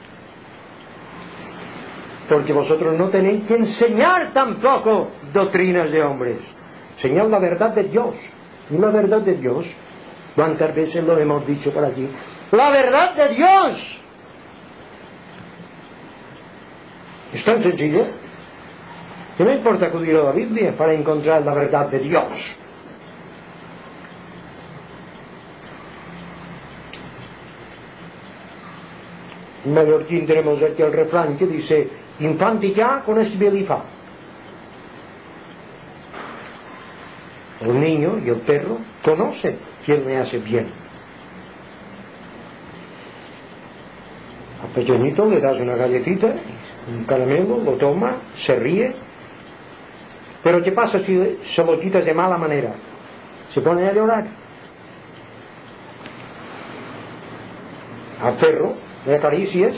Porque vosotros no tenéis que enseñar tampoco doctrinas de hombres. Enseñad la verdad de Dios. Y la verdad de Dios, ¿cuántas veces lo hemos dicho por aquí? ¡La verdad de Dios! Es tan sencillo. ¿Qué me importa acudir a la Biblia para encontrar la verdad de Dios? En mallorquín tenemos aquí el refrán que dice: infanti ya con esbelifa. El niño y el perro conocen quién le hace bien. Al pequeñito le das una galletita, un caramelo, lo toma, se ríe. Pero ¿qué pasa si se lo quitas de mala manera? Se pone a llorar. Al perro le acaricias,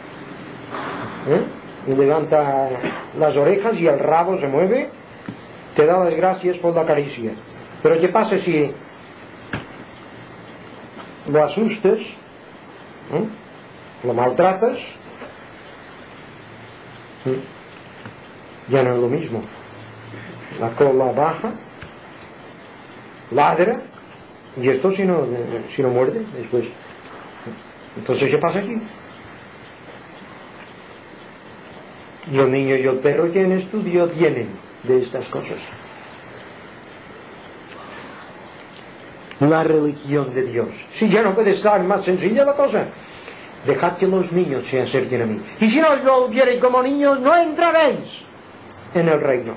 y levanta las orejas y el rabo se mueve, te da las gracias por la caricia. Pero ¿qué pasa si lo asustas, lo maltratas? Ya no es lo mismo. La cola baja, ladra, y esto si no muerde después. Entonces, ¿qué pasa aquí? Y el niño y el perro, ¿qué estudio tienen de estas cosas? La religión de Dios. Si ya no puede estar más sencilla la cosa, dejad que los niños se acerquen a mí. Y si no os volviereis como niños, no entraréis en el reino.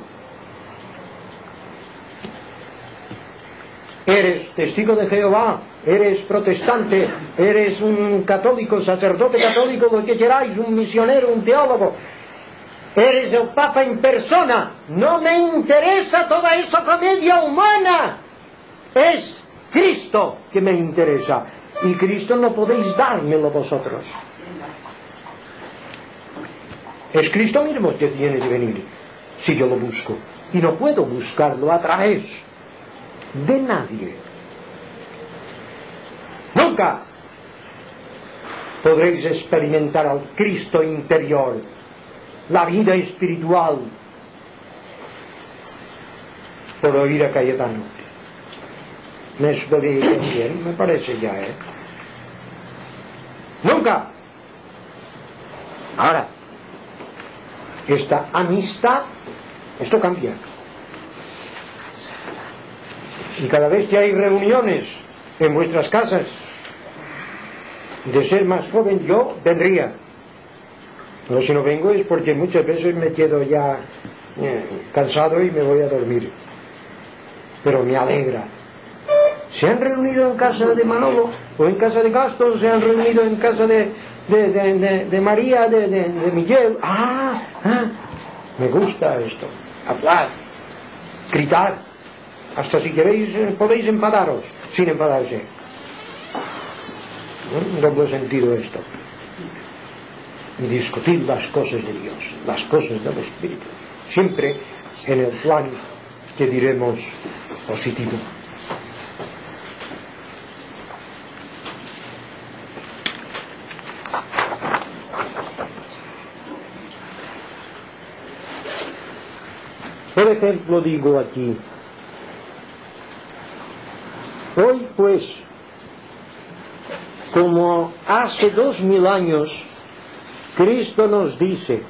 Eres testigo de Jehová, eres protestante, eres un católico, sacerdote católico, lo que queráis, un misionero, un teólogo, eres el Papa en persona. No me interesa toda esa comedia humana, es Cristo que me interesa, y Cristo no podéis dármelo vosotros. Es Cristo mismo que tiene que venir si yo lo busco, y no puedo buscarlo a través de nadie. Nunca podréis experimentar al Cristo interior, la vida espiritual, por oír a Cayetano. Me expliqué bien, me parece ya, Nunca. Ahora, esta amistad, esto cambia. Y cada vez que hay reuniones en vuestras casas, de ser más joven yo vendría. No, si no vengo es porque muchas veces me quedo ya cansado y me voy a dormir. Pero me alegra. Se han reunido en casa de Manolo o en casa de Castro, se han reunido en casa de María, de Miguel. Me gusta esto. Hablar, gritar. Hasta si queréis podéis enfadaros sin enfadarse. Doble sentido esto. Y discutir las cosas de Dios, las cosas del Espíritu, siempre en el plan que diremos positivo. Por ejemplo, digo aquí, hoy pues, como hace 2000 años, Cristo nos dice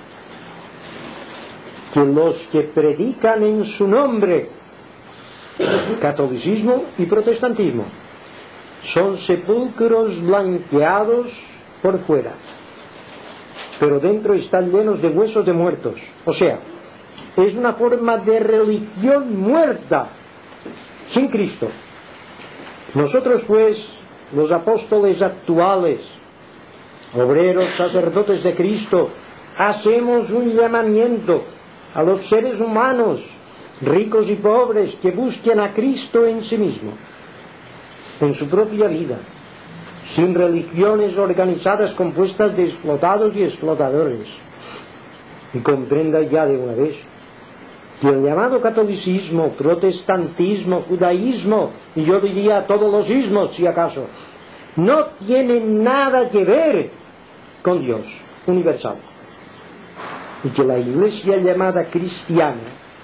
que los que predican en su nombre, catolicismo y protestantismo, son sepulcros blanqueados por fuera, pero dentro están llenos de huesos de muertos. O sea, es una forma de religión muerta, sin Cristo. Nosotros pues, los apóstoles actuales, obreros, sacerdotes de Cristo, hacemos un llamamiento a los seres humanos, ricos y pobres, que busquen a Cristo en sí mismo, en su propia vida, sin religiones organizadas compuestas de explotados y explotadores. Y comprenda ya de una vez que el llamado catolicismo, protestantismo, judaísmo, y yo diría todos los ismos si acaso, no tiene nada que ver con Dios universal. Y que la iglesia llamada cristiana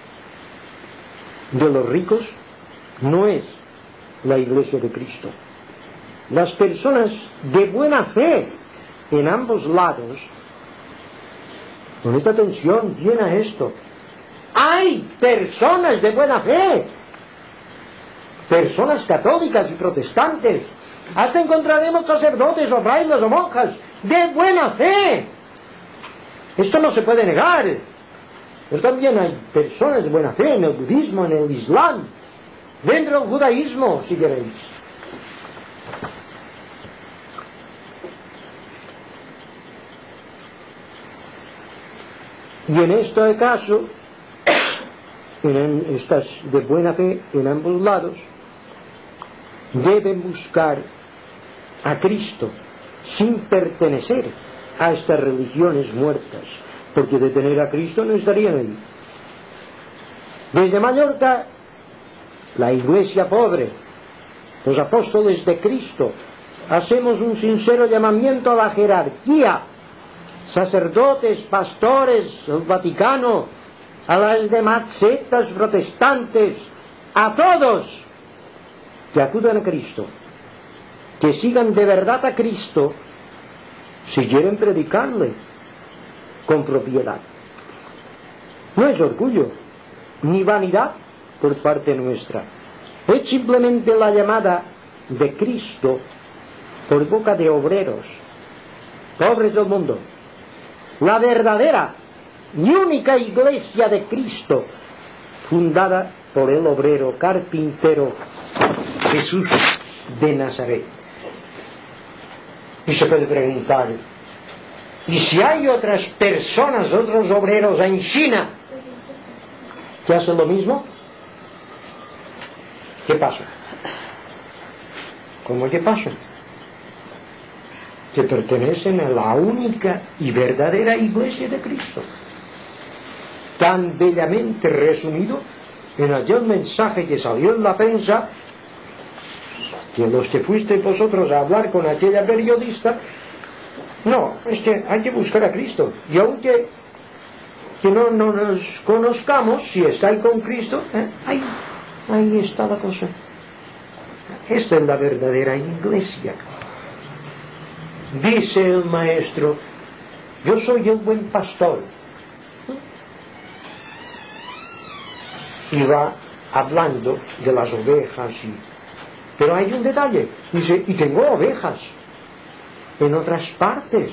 de los ricos no es la iglesia de Cristo. Las personas de buena fe en ambos lados, poned atención bien a esto, hay personas de buena fe, personas católicas y protestantes, hasta encontraremos sacerdotes o frailes o monjas de buena fe. Esto no se puede negar. Pero también hay personas de buena fe en el budismo, en el islam, dentro del judaísmo, si queréis. Y en este caso, estas de buena fe en ambos lados, deben buscar a Cristo sin pertenecer a estas religiones muertas, porque de tener a Cristo no estarían ahí. Desde Mallorca, la iglesia pobre, los apóstoles de Cristo, hacemos un sincero llamamiento a la jerarquía, sacerdotes, pastores, el Vaticano, a las demás sectas protestantes, a todos que acudan a Cristo, que sigan de verdad a Cristo, si quieren predicarle con propiedad. No es orgullo ni vanidad por parte nuestra, es simplemente la llamada de Cristo por boca de obreros pobres del mundo, la verdadera y única iglesia de Cristo, fundada por el obrero carpintero Jesús de Nazaret. Y se puede preguntar, ¿y si hay otras personas, otros obreros en China que hacen lo mismo? ¿Qué pasa? ¿Cómo que pasa? Que pertenecen a la única y verdadera iglesia de Cristo, tan bellamente resumido en aquel mensaje que salió en la prensa, que los que fuisteis vosotros a hablar con aquella periodista, no, es que hay que buscar a Cristo, y aunque que no nos conozcamos, si estáis con Cristo, ahí está la cosa. Esta es la verdadera iglesia. Dice el maestro, yo soy el buen pastor. Y va hablando de las ovejas. Pero hay un detalle. Dice, y tengo ovejas en otras partes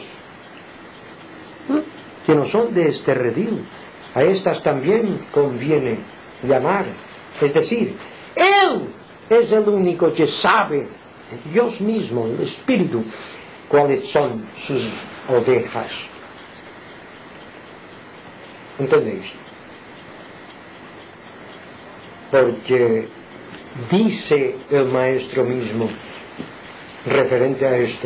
que no son de este redil. A estas también conviene llamar. Es decir, Él es el único que sabe, Dios mismo, el Espíritu, cuáles son sus ovejas. ¿Entendéis? Porque dice el maestro mismo, referente a esto,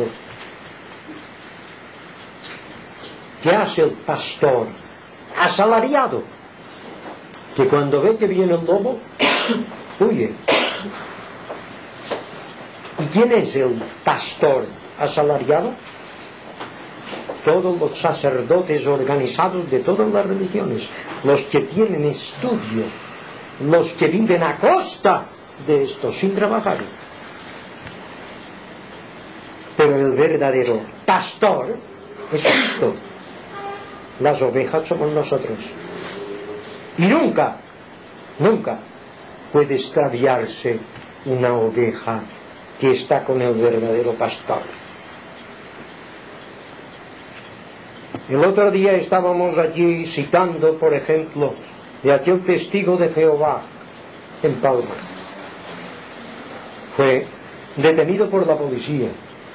¿qué hace el pastor asalariado? Que cuando ve que viene el lobo, huye. ¿Y quién es el pastor asalariado? Todos los sacerdotes organizados de todas las religiones, los que tienen estudio, los que viven a costa de esto sin trabajar. Pero el verdadero pastor es Cristo. Las ovejas somos nosotros. Y nunca puede extraviarse una oveja que está con el verdadero pastor. El otro día estábamos allí citando, por ejemplo, de aquel testigo de Jehová en Palma. Fue detenido por la policía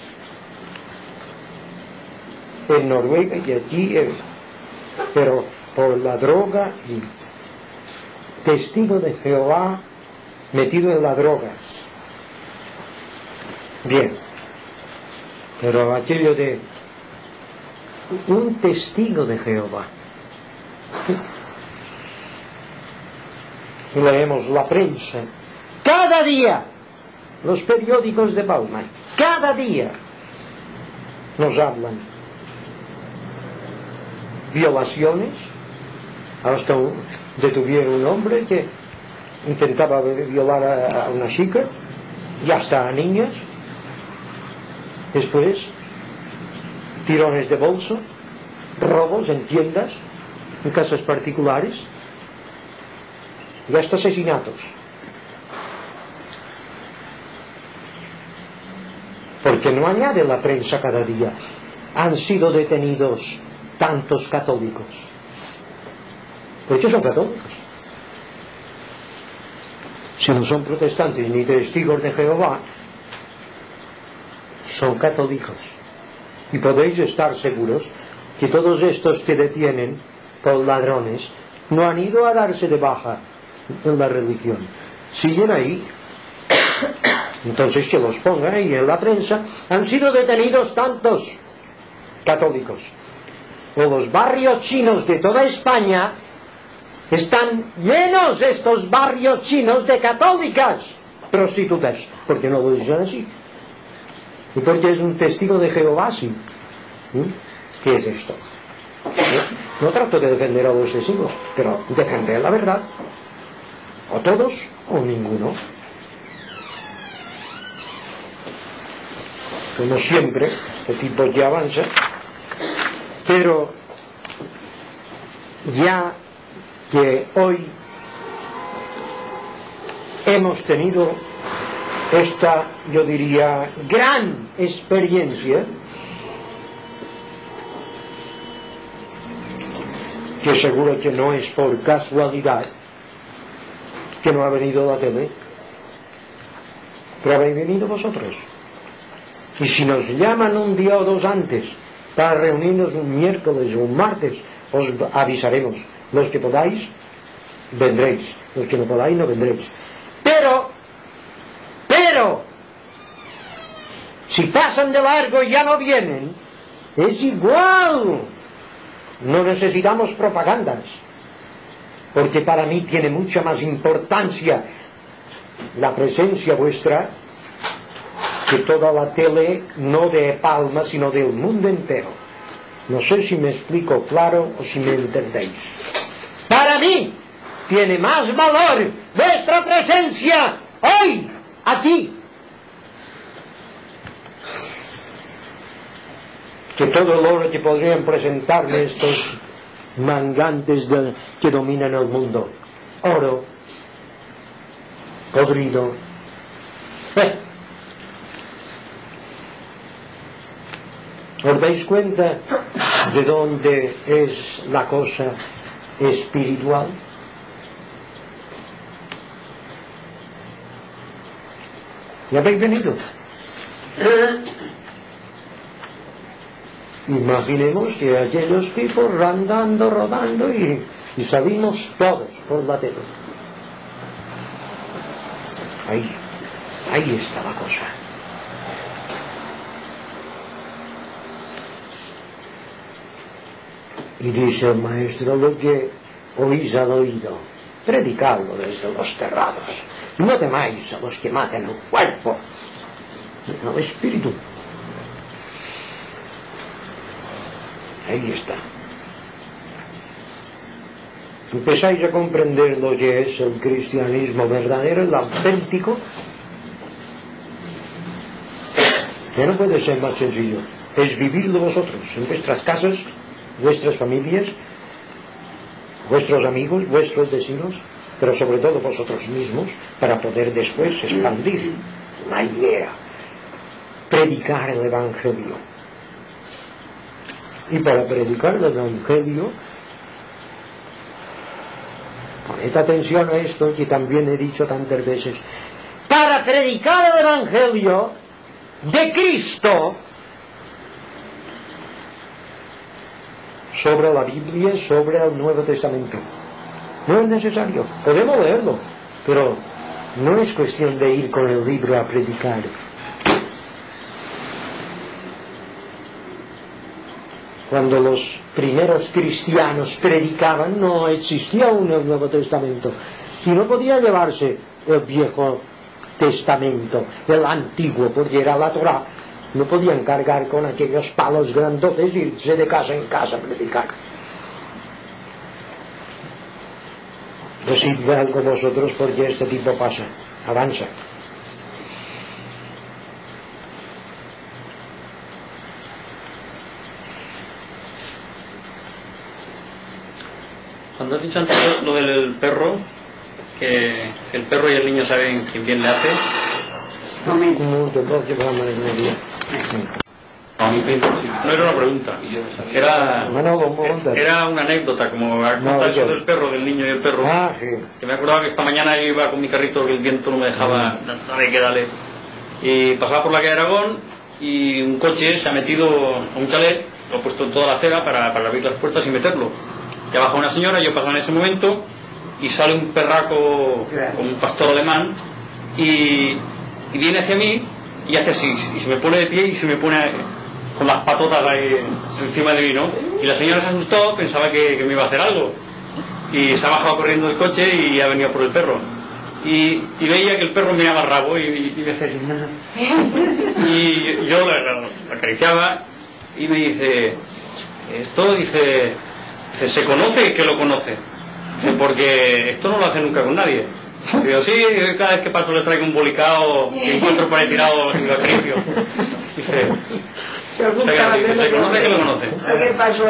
en Noruega y allí, pero por la droga, y testigo de Jehová metido en la droga. Bien, pero aquello de un testigo de Jehová. Leemos la prensa cada día, los periódicos de Palma, cada día nos hablan violaciones. Hasta detuvieron un hombre que intentaba violar a una chica y hasta a niñas. Después tirones de bolso, robos en tiendas, en casas particulares y hasta asesinatos. Porque no añade la prensa cada día, han sido detenidos tantos católicos. ¿Por qué son católicos? si no son protestantes ni testigos de Jehová, son católicos. Y podéis estar seguros que todos estos que detienen por ladrones no han ido a darse de baja en la religión, siguen ahí. Entonces que los pongan ahí en la prensa: han sido detenidos tantos católicos. O los barrios chinos de toda España están llenos, estos barrios chinos, de católicas prostitutas. ¿Por qué no lo dicen así? ¿Y por qué es un testigo de Jehová así? ¿Qué es esto? No trato de defender a los testigos, pero defender la verdad. O todos o ninguno. Como siempre, este tipo ya avanza, pero ya que hoy hemos tenido esta, yo diría, gran experiencia, que seguro que no es por casualidad que no ha venido la tele, pero habéis venido vosotros. Y si nos llaman un día o dos antes para reunirnos un miércoles o un martes, os avisaremos. Los que podáis, vendréis. Los que no podáis, no vendréis. Pero, si pasan de largo y ya no vienen, es igual. No necesitamos propagandas, porque para mí tiene mucha más importancia la presencia vuestra que toda la tele, no de Palma, sino del mundo entero. No sé si me explico claro o si me entendéis. Para mí tiene más valor vuestra presencia hoy, aquí, que todo el oro que podrían presentarme estos mangantes que dominan el mundo. Oro podrido. ¿Os dais cuenta de dónde es la cosa espiritual? ¿Ya habéis venido? Imaginemos que aquellos tipos andando, rodando y salimos todos por la tele. Ahí está la cosa. Y dice el maestro: lo que oís al oído, predicadlo desde los terrados. No temáis a los que maten el cuerpo, sino el espíritu. Ahí está. Empezáis a comprender lo que es el cristianismo verdadero, el auténtico, que no puede ser más sencillo. Es vivirlo vosotros, en vuestras casas, vuestras familias, vuestros amigos, vuestros vecinos, pero sobre todo vosotros mismos, para poder después expandir la idea, predicar el Evangelio. Y para predicar el Evangelio, poned atención a esto que también he dicho tantas veces, para predicar el Evangelio de Cristo sobre la Biblia, sobre el Nuevo Testamento. No es necesario, podemos leerlo, pero no es cuestión de ir con el libro a predicar. Cuando los primeros cristianos predicaban, no existía aún el Nuevo Testamento, y no podía llevarse el Viejo Testamento, el Antiguo, porque era la Torá. No podían cargar con aquellos palos grandotes y irse de casa en casa a predicar. Decidme algo vosotros, porque este tipo pasa, avanza. Cuando has dicho antes lo del perro, que el perro y el niño saben quién bien le hace. No era una pregunta, era una anécdota, como ha contado eso del perro, del niño y el perro. Que me acordaba que esta mañana yo iba con mi carrito, que el viento no me dejaba, dale, y pasaba por la calle Aragón y un coche se ha metido a un chalet, lo ha puesto en toda la acera para abrir las puertas y meterlo. Ya baja una señora, yo paso en ese momento y sale un perraco con un pastor alemán y viene hacia mí y hace así, y se me pone de pie y se me pone con las patotas ahí encima de mí, ¿no? Y la señora se asustó, pensaba que me iba a hacer algo y se ha bajado corriendo del coche y ha venido por el perro y veía que el perro me daba rabo y me hacía así, y yo la acariciaba y me dice, esto dice, ¿se conoce? ¿Que lo conoce? Dice, porque esto no lo hace nunca con nadie. Digo, sí, cada vez que paso le traigo un bolicao que encuentro por ahí tirado y lo acaricio. Dice, ¿se conoce? ¿Que lo conoce? ¿Qué pasó?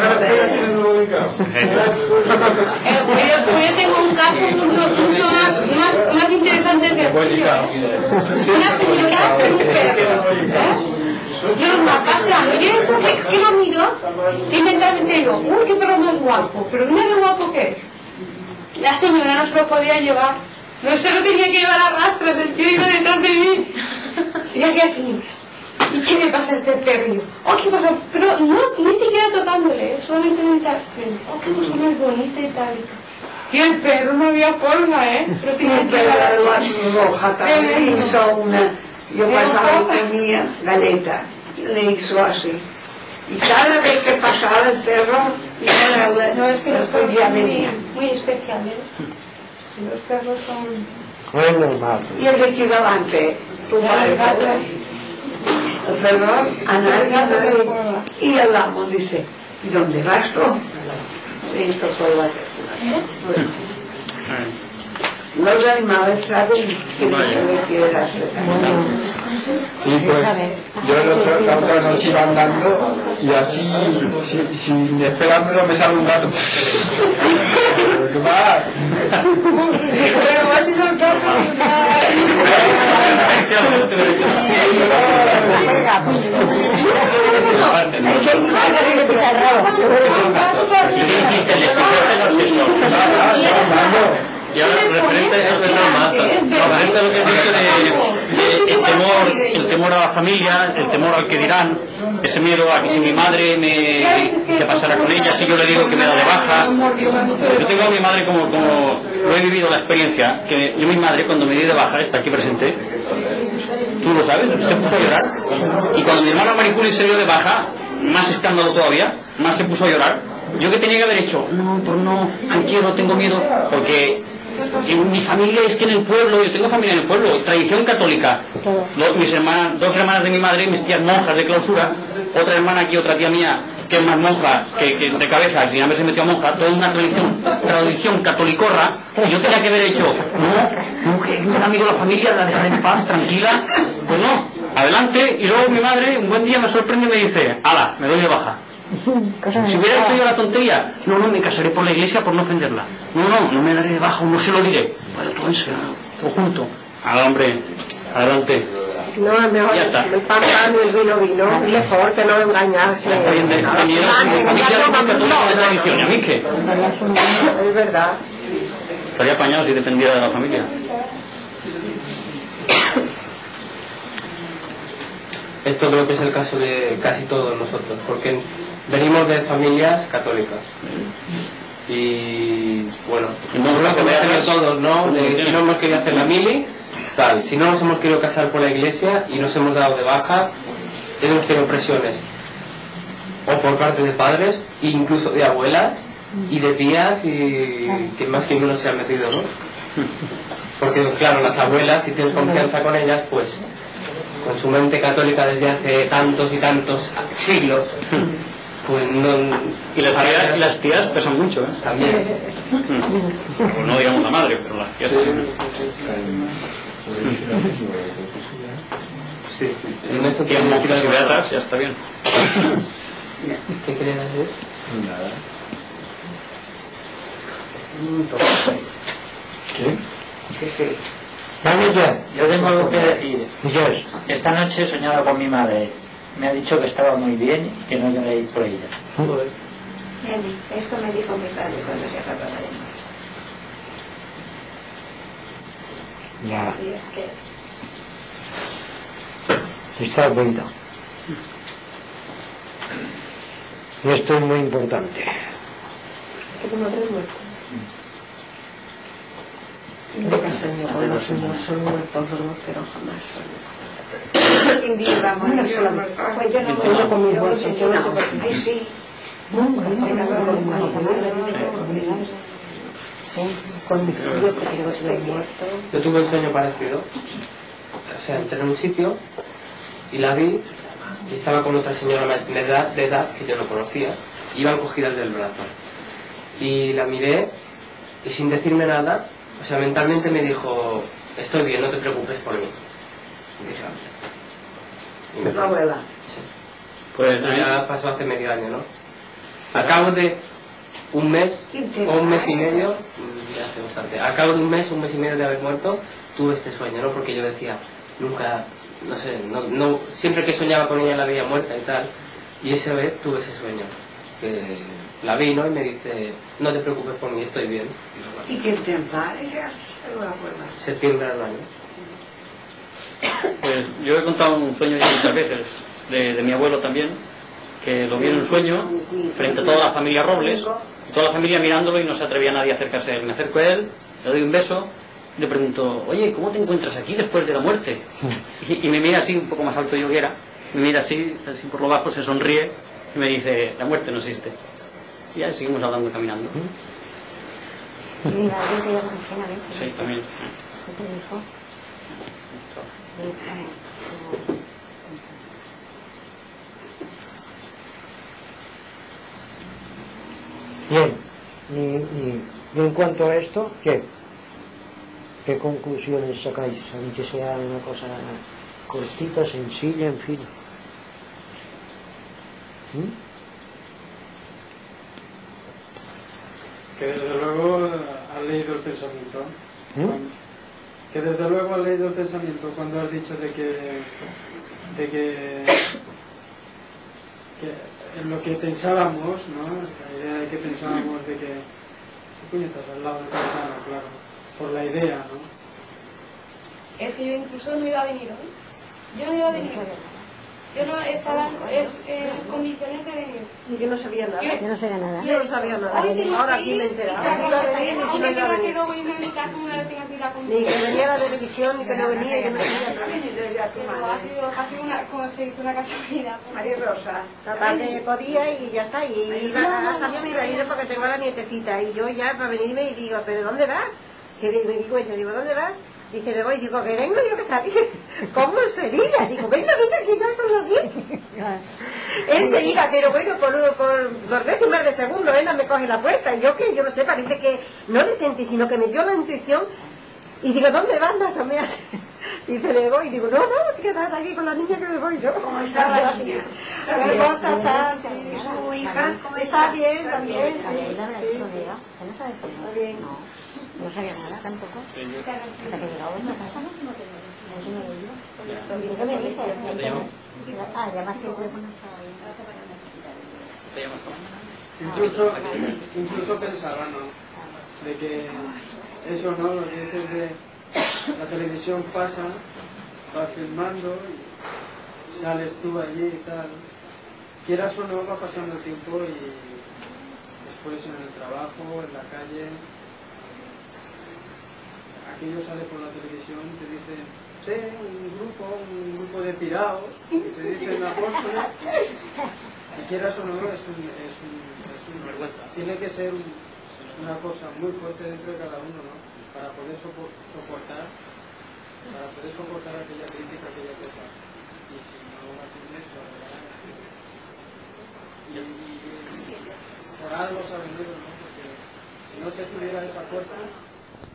Yo tengo un caso mucho más interesante que el tuyo. Una señora con un perro. Yo en una casa, yo eso que lo miro, y mentalmente digo, uy, qué perro más guapo, pero mira qué guapo que es. La señora no se lo podía llevar, no se lo tenía que llevar a rastras, el tío iba detrás de mí. Y aquella señora, ¿y qué le pasa a este perro? Oh, qué cosa, pero no, ni siquiera tocándole, solamente me está, oh, qué cosa más bonita y tal. Y el perro no había forma, pero tenía que llevar a roja también hizo una. Yo pasaba y comía galeta, y le hizo así. Y cada vez que pasaba el perro, no, es que los perros son muy especiales. Sí, los perros son... No es normal. Y el equivalente, tu madre, el perro, a nadie, y el amo dice, ¿y dónde vas tú? Esto fue la tercera. Los animales saben que no se le quiere hacer. Y pues yo la otra noche iba andando y así, sin esperármelo, me sale un gato. ¿Qué va? Pero ha sido el gato. Y ahora, referente a eso, referente a lo que has dicho de el temor a la familia, el temor al que dirán, ese miedo a que si mi madre ¿qué pasará con ella? Si yo le digo que me da de baja. Yo tengo a mi madre como lo he vivido la experiencia, que yo mi madre cuando me di de baja, está aquí presente, tú lo sabes, se puso a llorar. Y cuando mi hermana Mariculi se dio de baja, más escándalo todavía, más se puso a llorar. Yo que tenía que haber hecho, no quiero, tengo miedo, porque en mi familia es que en el pueblo, yo tengo familia en el pueblo, tradición católica. Dos hermanas de mi madre, mis tías monjas de clausura, otra hermana aquí, otra tía mía, que es más monja que de cabeza, sin haberse metido a monja, toda una tradición catolicorra, y yo tenía que haber hecho, que un amigo de la familia, la dejaré en paz, tranquila, pues no, adelante, y luego mi madre un buen día me sorprende y me dice, ala, me doy de baja. Si hubiera hecho yo la tontería, no, me casaré por la iglesia por no ofenderla. No me daré de baja, no se lo diré. Bueno, todo eso, todo junto. Hombre, adelante. No, es mejor el pan y el vino, es mejor que no engañarse. Está bien, mi familia de tradición, ¿y a mí qué? Es verdad. Estaría apañado si dependiera de la familia. Esto creo que es el caso de casi todos nosotros, porque venimos de familias católicas. Y bueno, lo que me hacen todos, ¿no? Si no hemos querido hacer la mili, tal. Si no nos hemos querido casar por la iglesia y nos hemos dado de baja, hemos tenido presiones. O por parte de padres, e incluso de abuelas y de tías, y que más que uno se ha metido, ¿no? Porque claro, las abuelas, si tienes confianza con ellas, pues con su mente católica desde hace tantos y tantos siglos, pues no... Y las tías pesan mucho, ¿eh? También. Pues no digamos la madre, pero las tías también. Sí. En esto que hemos beatas, ya está bien. ¿Qué querías decir? Nada. ¿Qué? Yo tengo algo que decir. Esta noche he soñado con mi madre. me ha dicho que estaba muy bien y que no iba a ir por ella. Esto me dijo mi padre cuando se acababa de morir. Ya, Y es que está bueno. Y esto es muy importante. que tu madre es muerta. Nunca sueño con los suyos, son muertos, pero jamás sueño. Una sola vez. Pues yo no Sueño con mis muertos, yo no sé por qué. Ay, sí. Con mi novio, porque digo, estoy muerto. Yo tuve un sueño parecido. O sea, entré en un sitio y la vi y estaba con otra señora de edad que yo no conocía. Iban cogidas del brazo. Y la miré y sin decirme nada, o sea, mentalmente me dijo, estoy bien, no te preocupes por mí. Y dije, y me Tu abuela. Pues ya pasó hace medio año, ¿no? A cabo de un mes o un mes y medio, ya hace bastante, a cabo de un mes y medio de haber muerto, tuve este sueño, ¿no? Porque yo decía, nunca, no sé, no, siempre que soñaba con ella la veía muerta y tal, y esa vez tuve ese sueño, que la vi, ¿no? Y me dice, no te preocupes por mí, estoy bien. ¿Y quién te va? Ella se lo acuerda. Septiembre del año. Pues yo he contado un sueño ya muchas veces, de mi abuelo también, que lo vi en un sueño frente a toda la familia Robles, y toda la familia mirándolo y no se atrevía nadie a acercarse a él. Me acerco a él, le doy un beso y le pregunto, oye, ¿cómo te encuentras aquí después de la muerte? Y me mira así, un poco más alto yo que era, me mira así por lo bajo, se sonríe y me dice, la muerte no existe. Y ya seguimos hablando, caminando. Sí, también. Bien, y en cuanto a esto, ¿qué conclusiones sacáis? Aunque sea una cosa cortita, sencilla, en fin. Que desde luego has leído el pensamiento. Que desde luego has leído el pensamiento cuando has dicho de que en lo que pensábamos, ¿no? La idea de que pensábamos de que ¿qué coño estás al lado del hermano? Claro, por la idea, ¿no? Es que yo incluso no iba a venir hoy. Yo no iba a venir. Yo no estaba en condiciones de venir. Yo no sabía nada. Yo no sabía nada. Yo no sabía nada. Ahora aquí me he enterado. Aunque tenga que luego irme a mi casa, no la tenga que ir a comer. Ni que venía la televisión, ni que no venía, que no venía. Pero ha sido una, como se dice, una casualidad. María Rosa, tratar que podía y ya está. Y iba a salir mi marido porque tengo a la nietecita. Y yo ya para venirme y digo, ¿pero dónde vas? Que me digo ella, digo, ¿dónde vas? Dice, me voy, digo, que vengo yo que salí. ¿Cómo sería? Digo, venga, que ya son las 7. Enseguida, pero bueno, por décimas de segundo, ella me coge la puerta. Y yo que, yo no sé, parece que no le sentí, sino que me dio la intuición. Y digo, ¿dónde vas más o menos? Dice, me voy. Digo, no, te quedas aquí con la niña que me voy yo. ¿Cómo está la niña? Qué hermosa está, sí. Su hija, está bien también, sí. Está bien. No sabía nada tampoco. Hasta que llegaba a una casa, ¿no? Eso no lo digo. ¿Qué me dice? Llamaste el teléfono. Incluso pensaba, ¿no? De que eso, ¿no? Lo que dices de la televisión pasa, va filmando y sales tú allí y tal. Quieras o no, va pasando el tiempo y después en el trabajo, en la calle. Aquello sale por la televisión y te dicen, sí, un grupo de tirados, que se dicen apóstoles, y quieras o no, es un vergüenza. Tiene que ser una cosa muy fuerte dentro de cada uno, ¿no? Para poder soportar aquella crítica, aquella cosa. Y si no atiendes, y por algo se ha venido, ¿no? Porque si no se tuviera esa fuerza,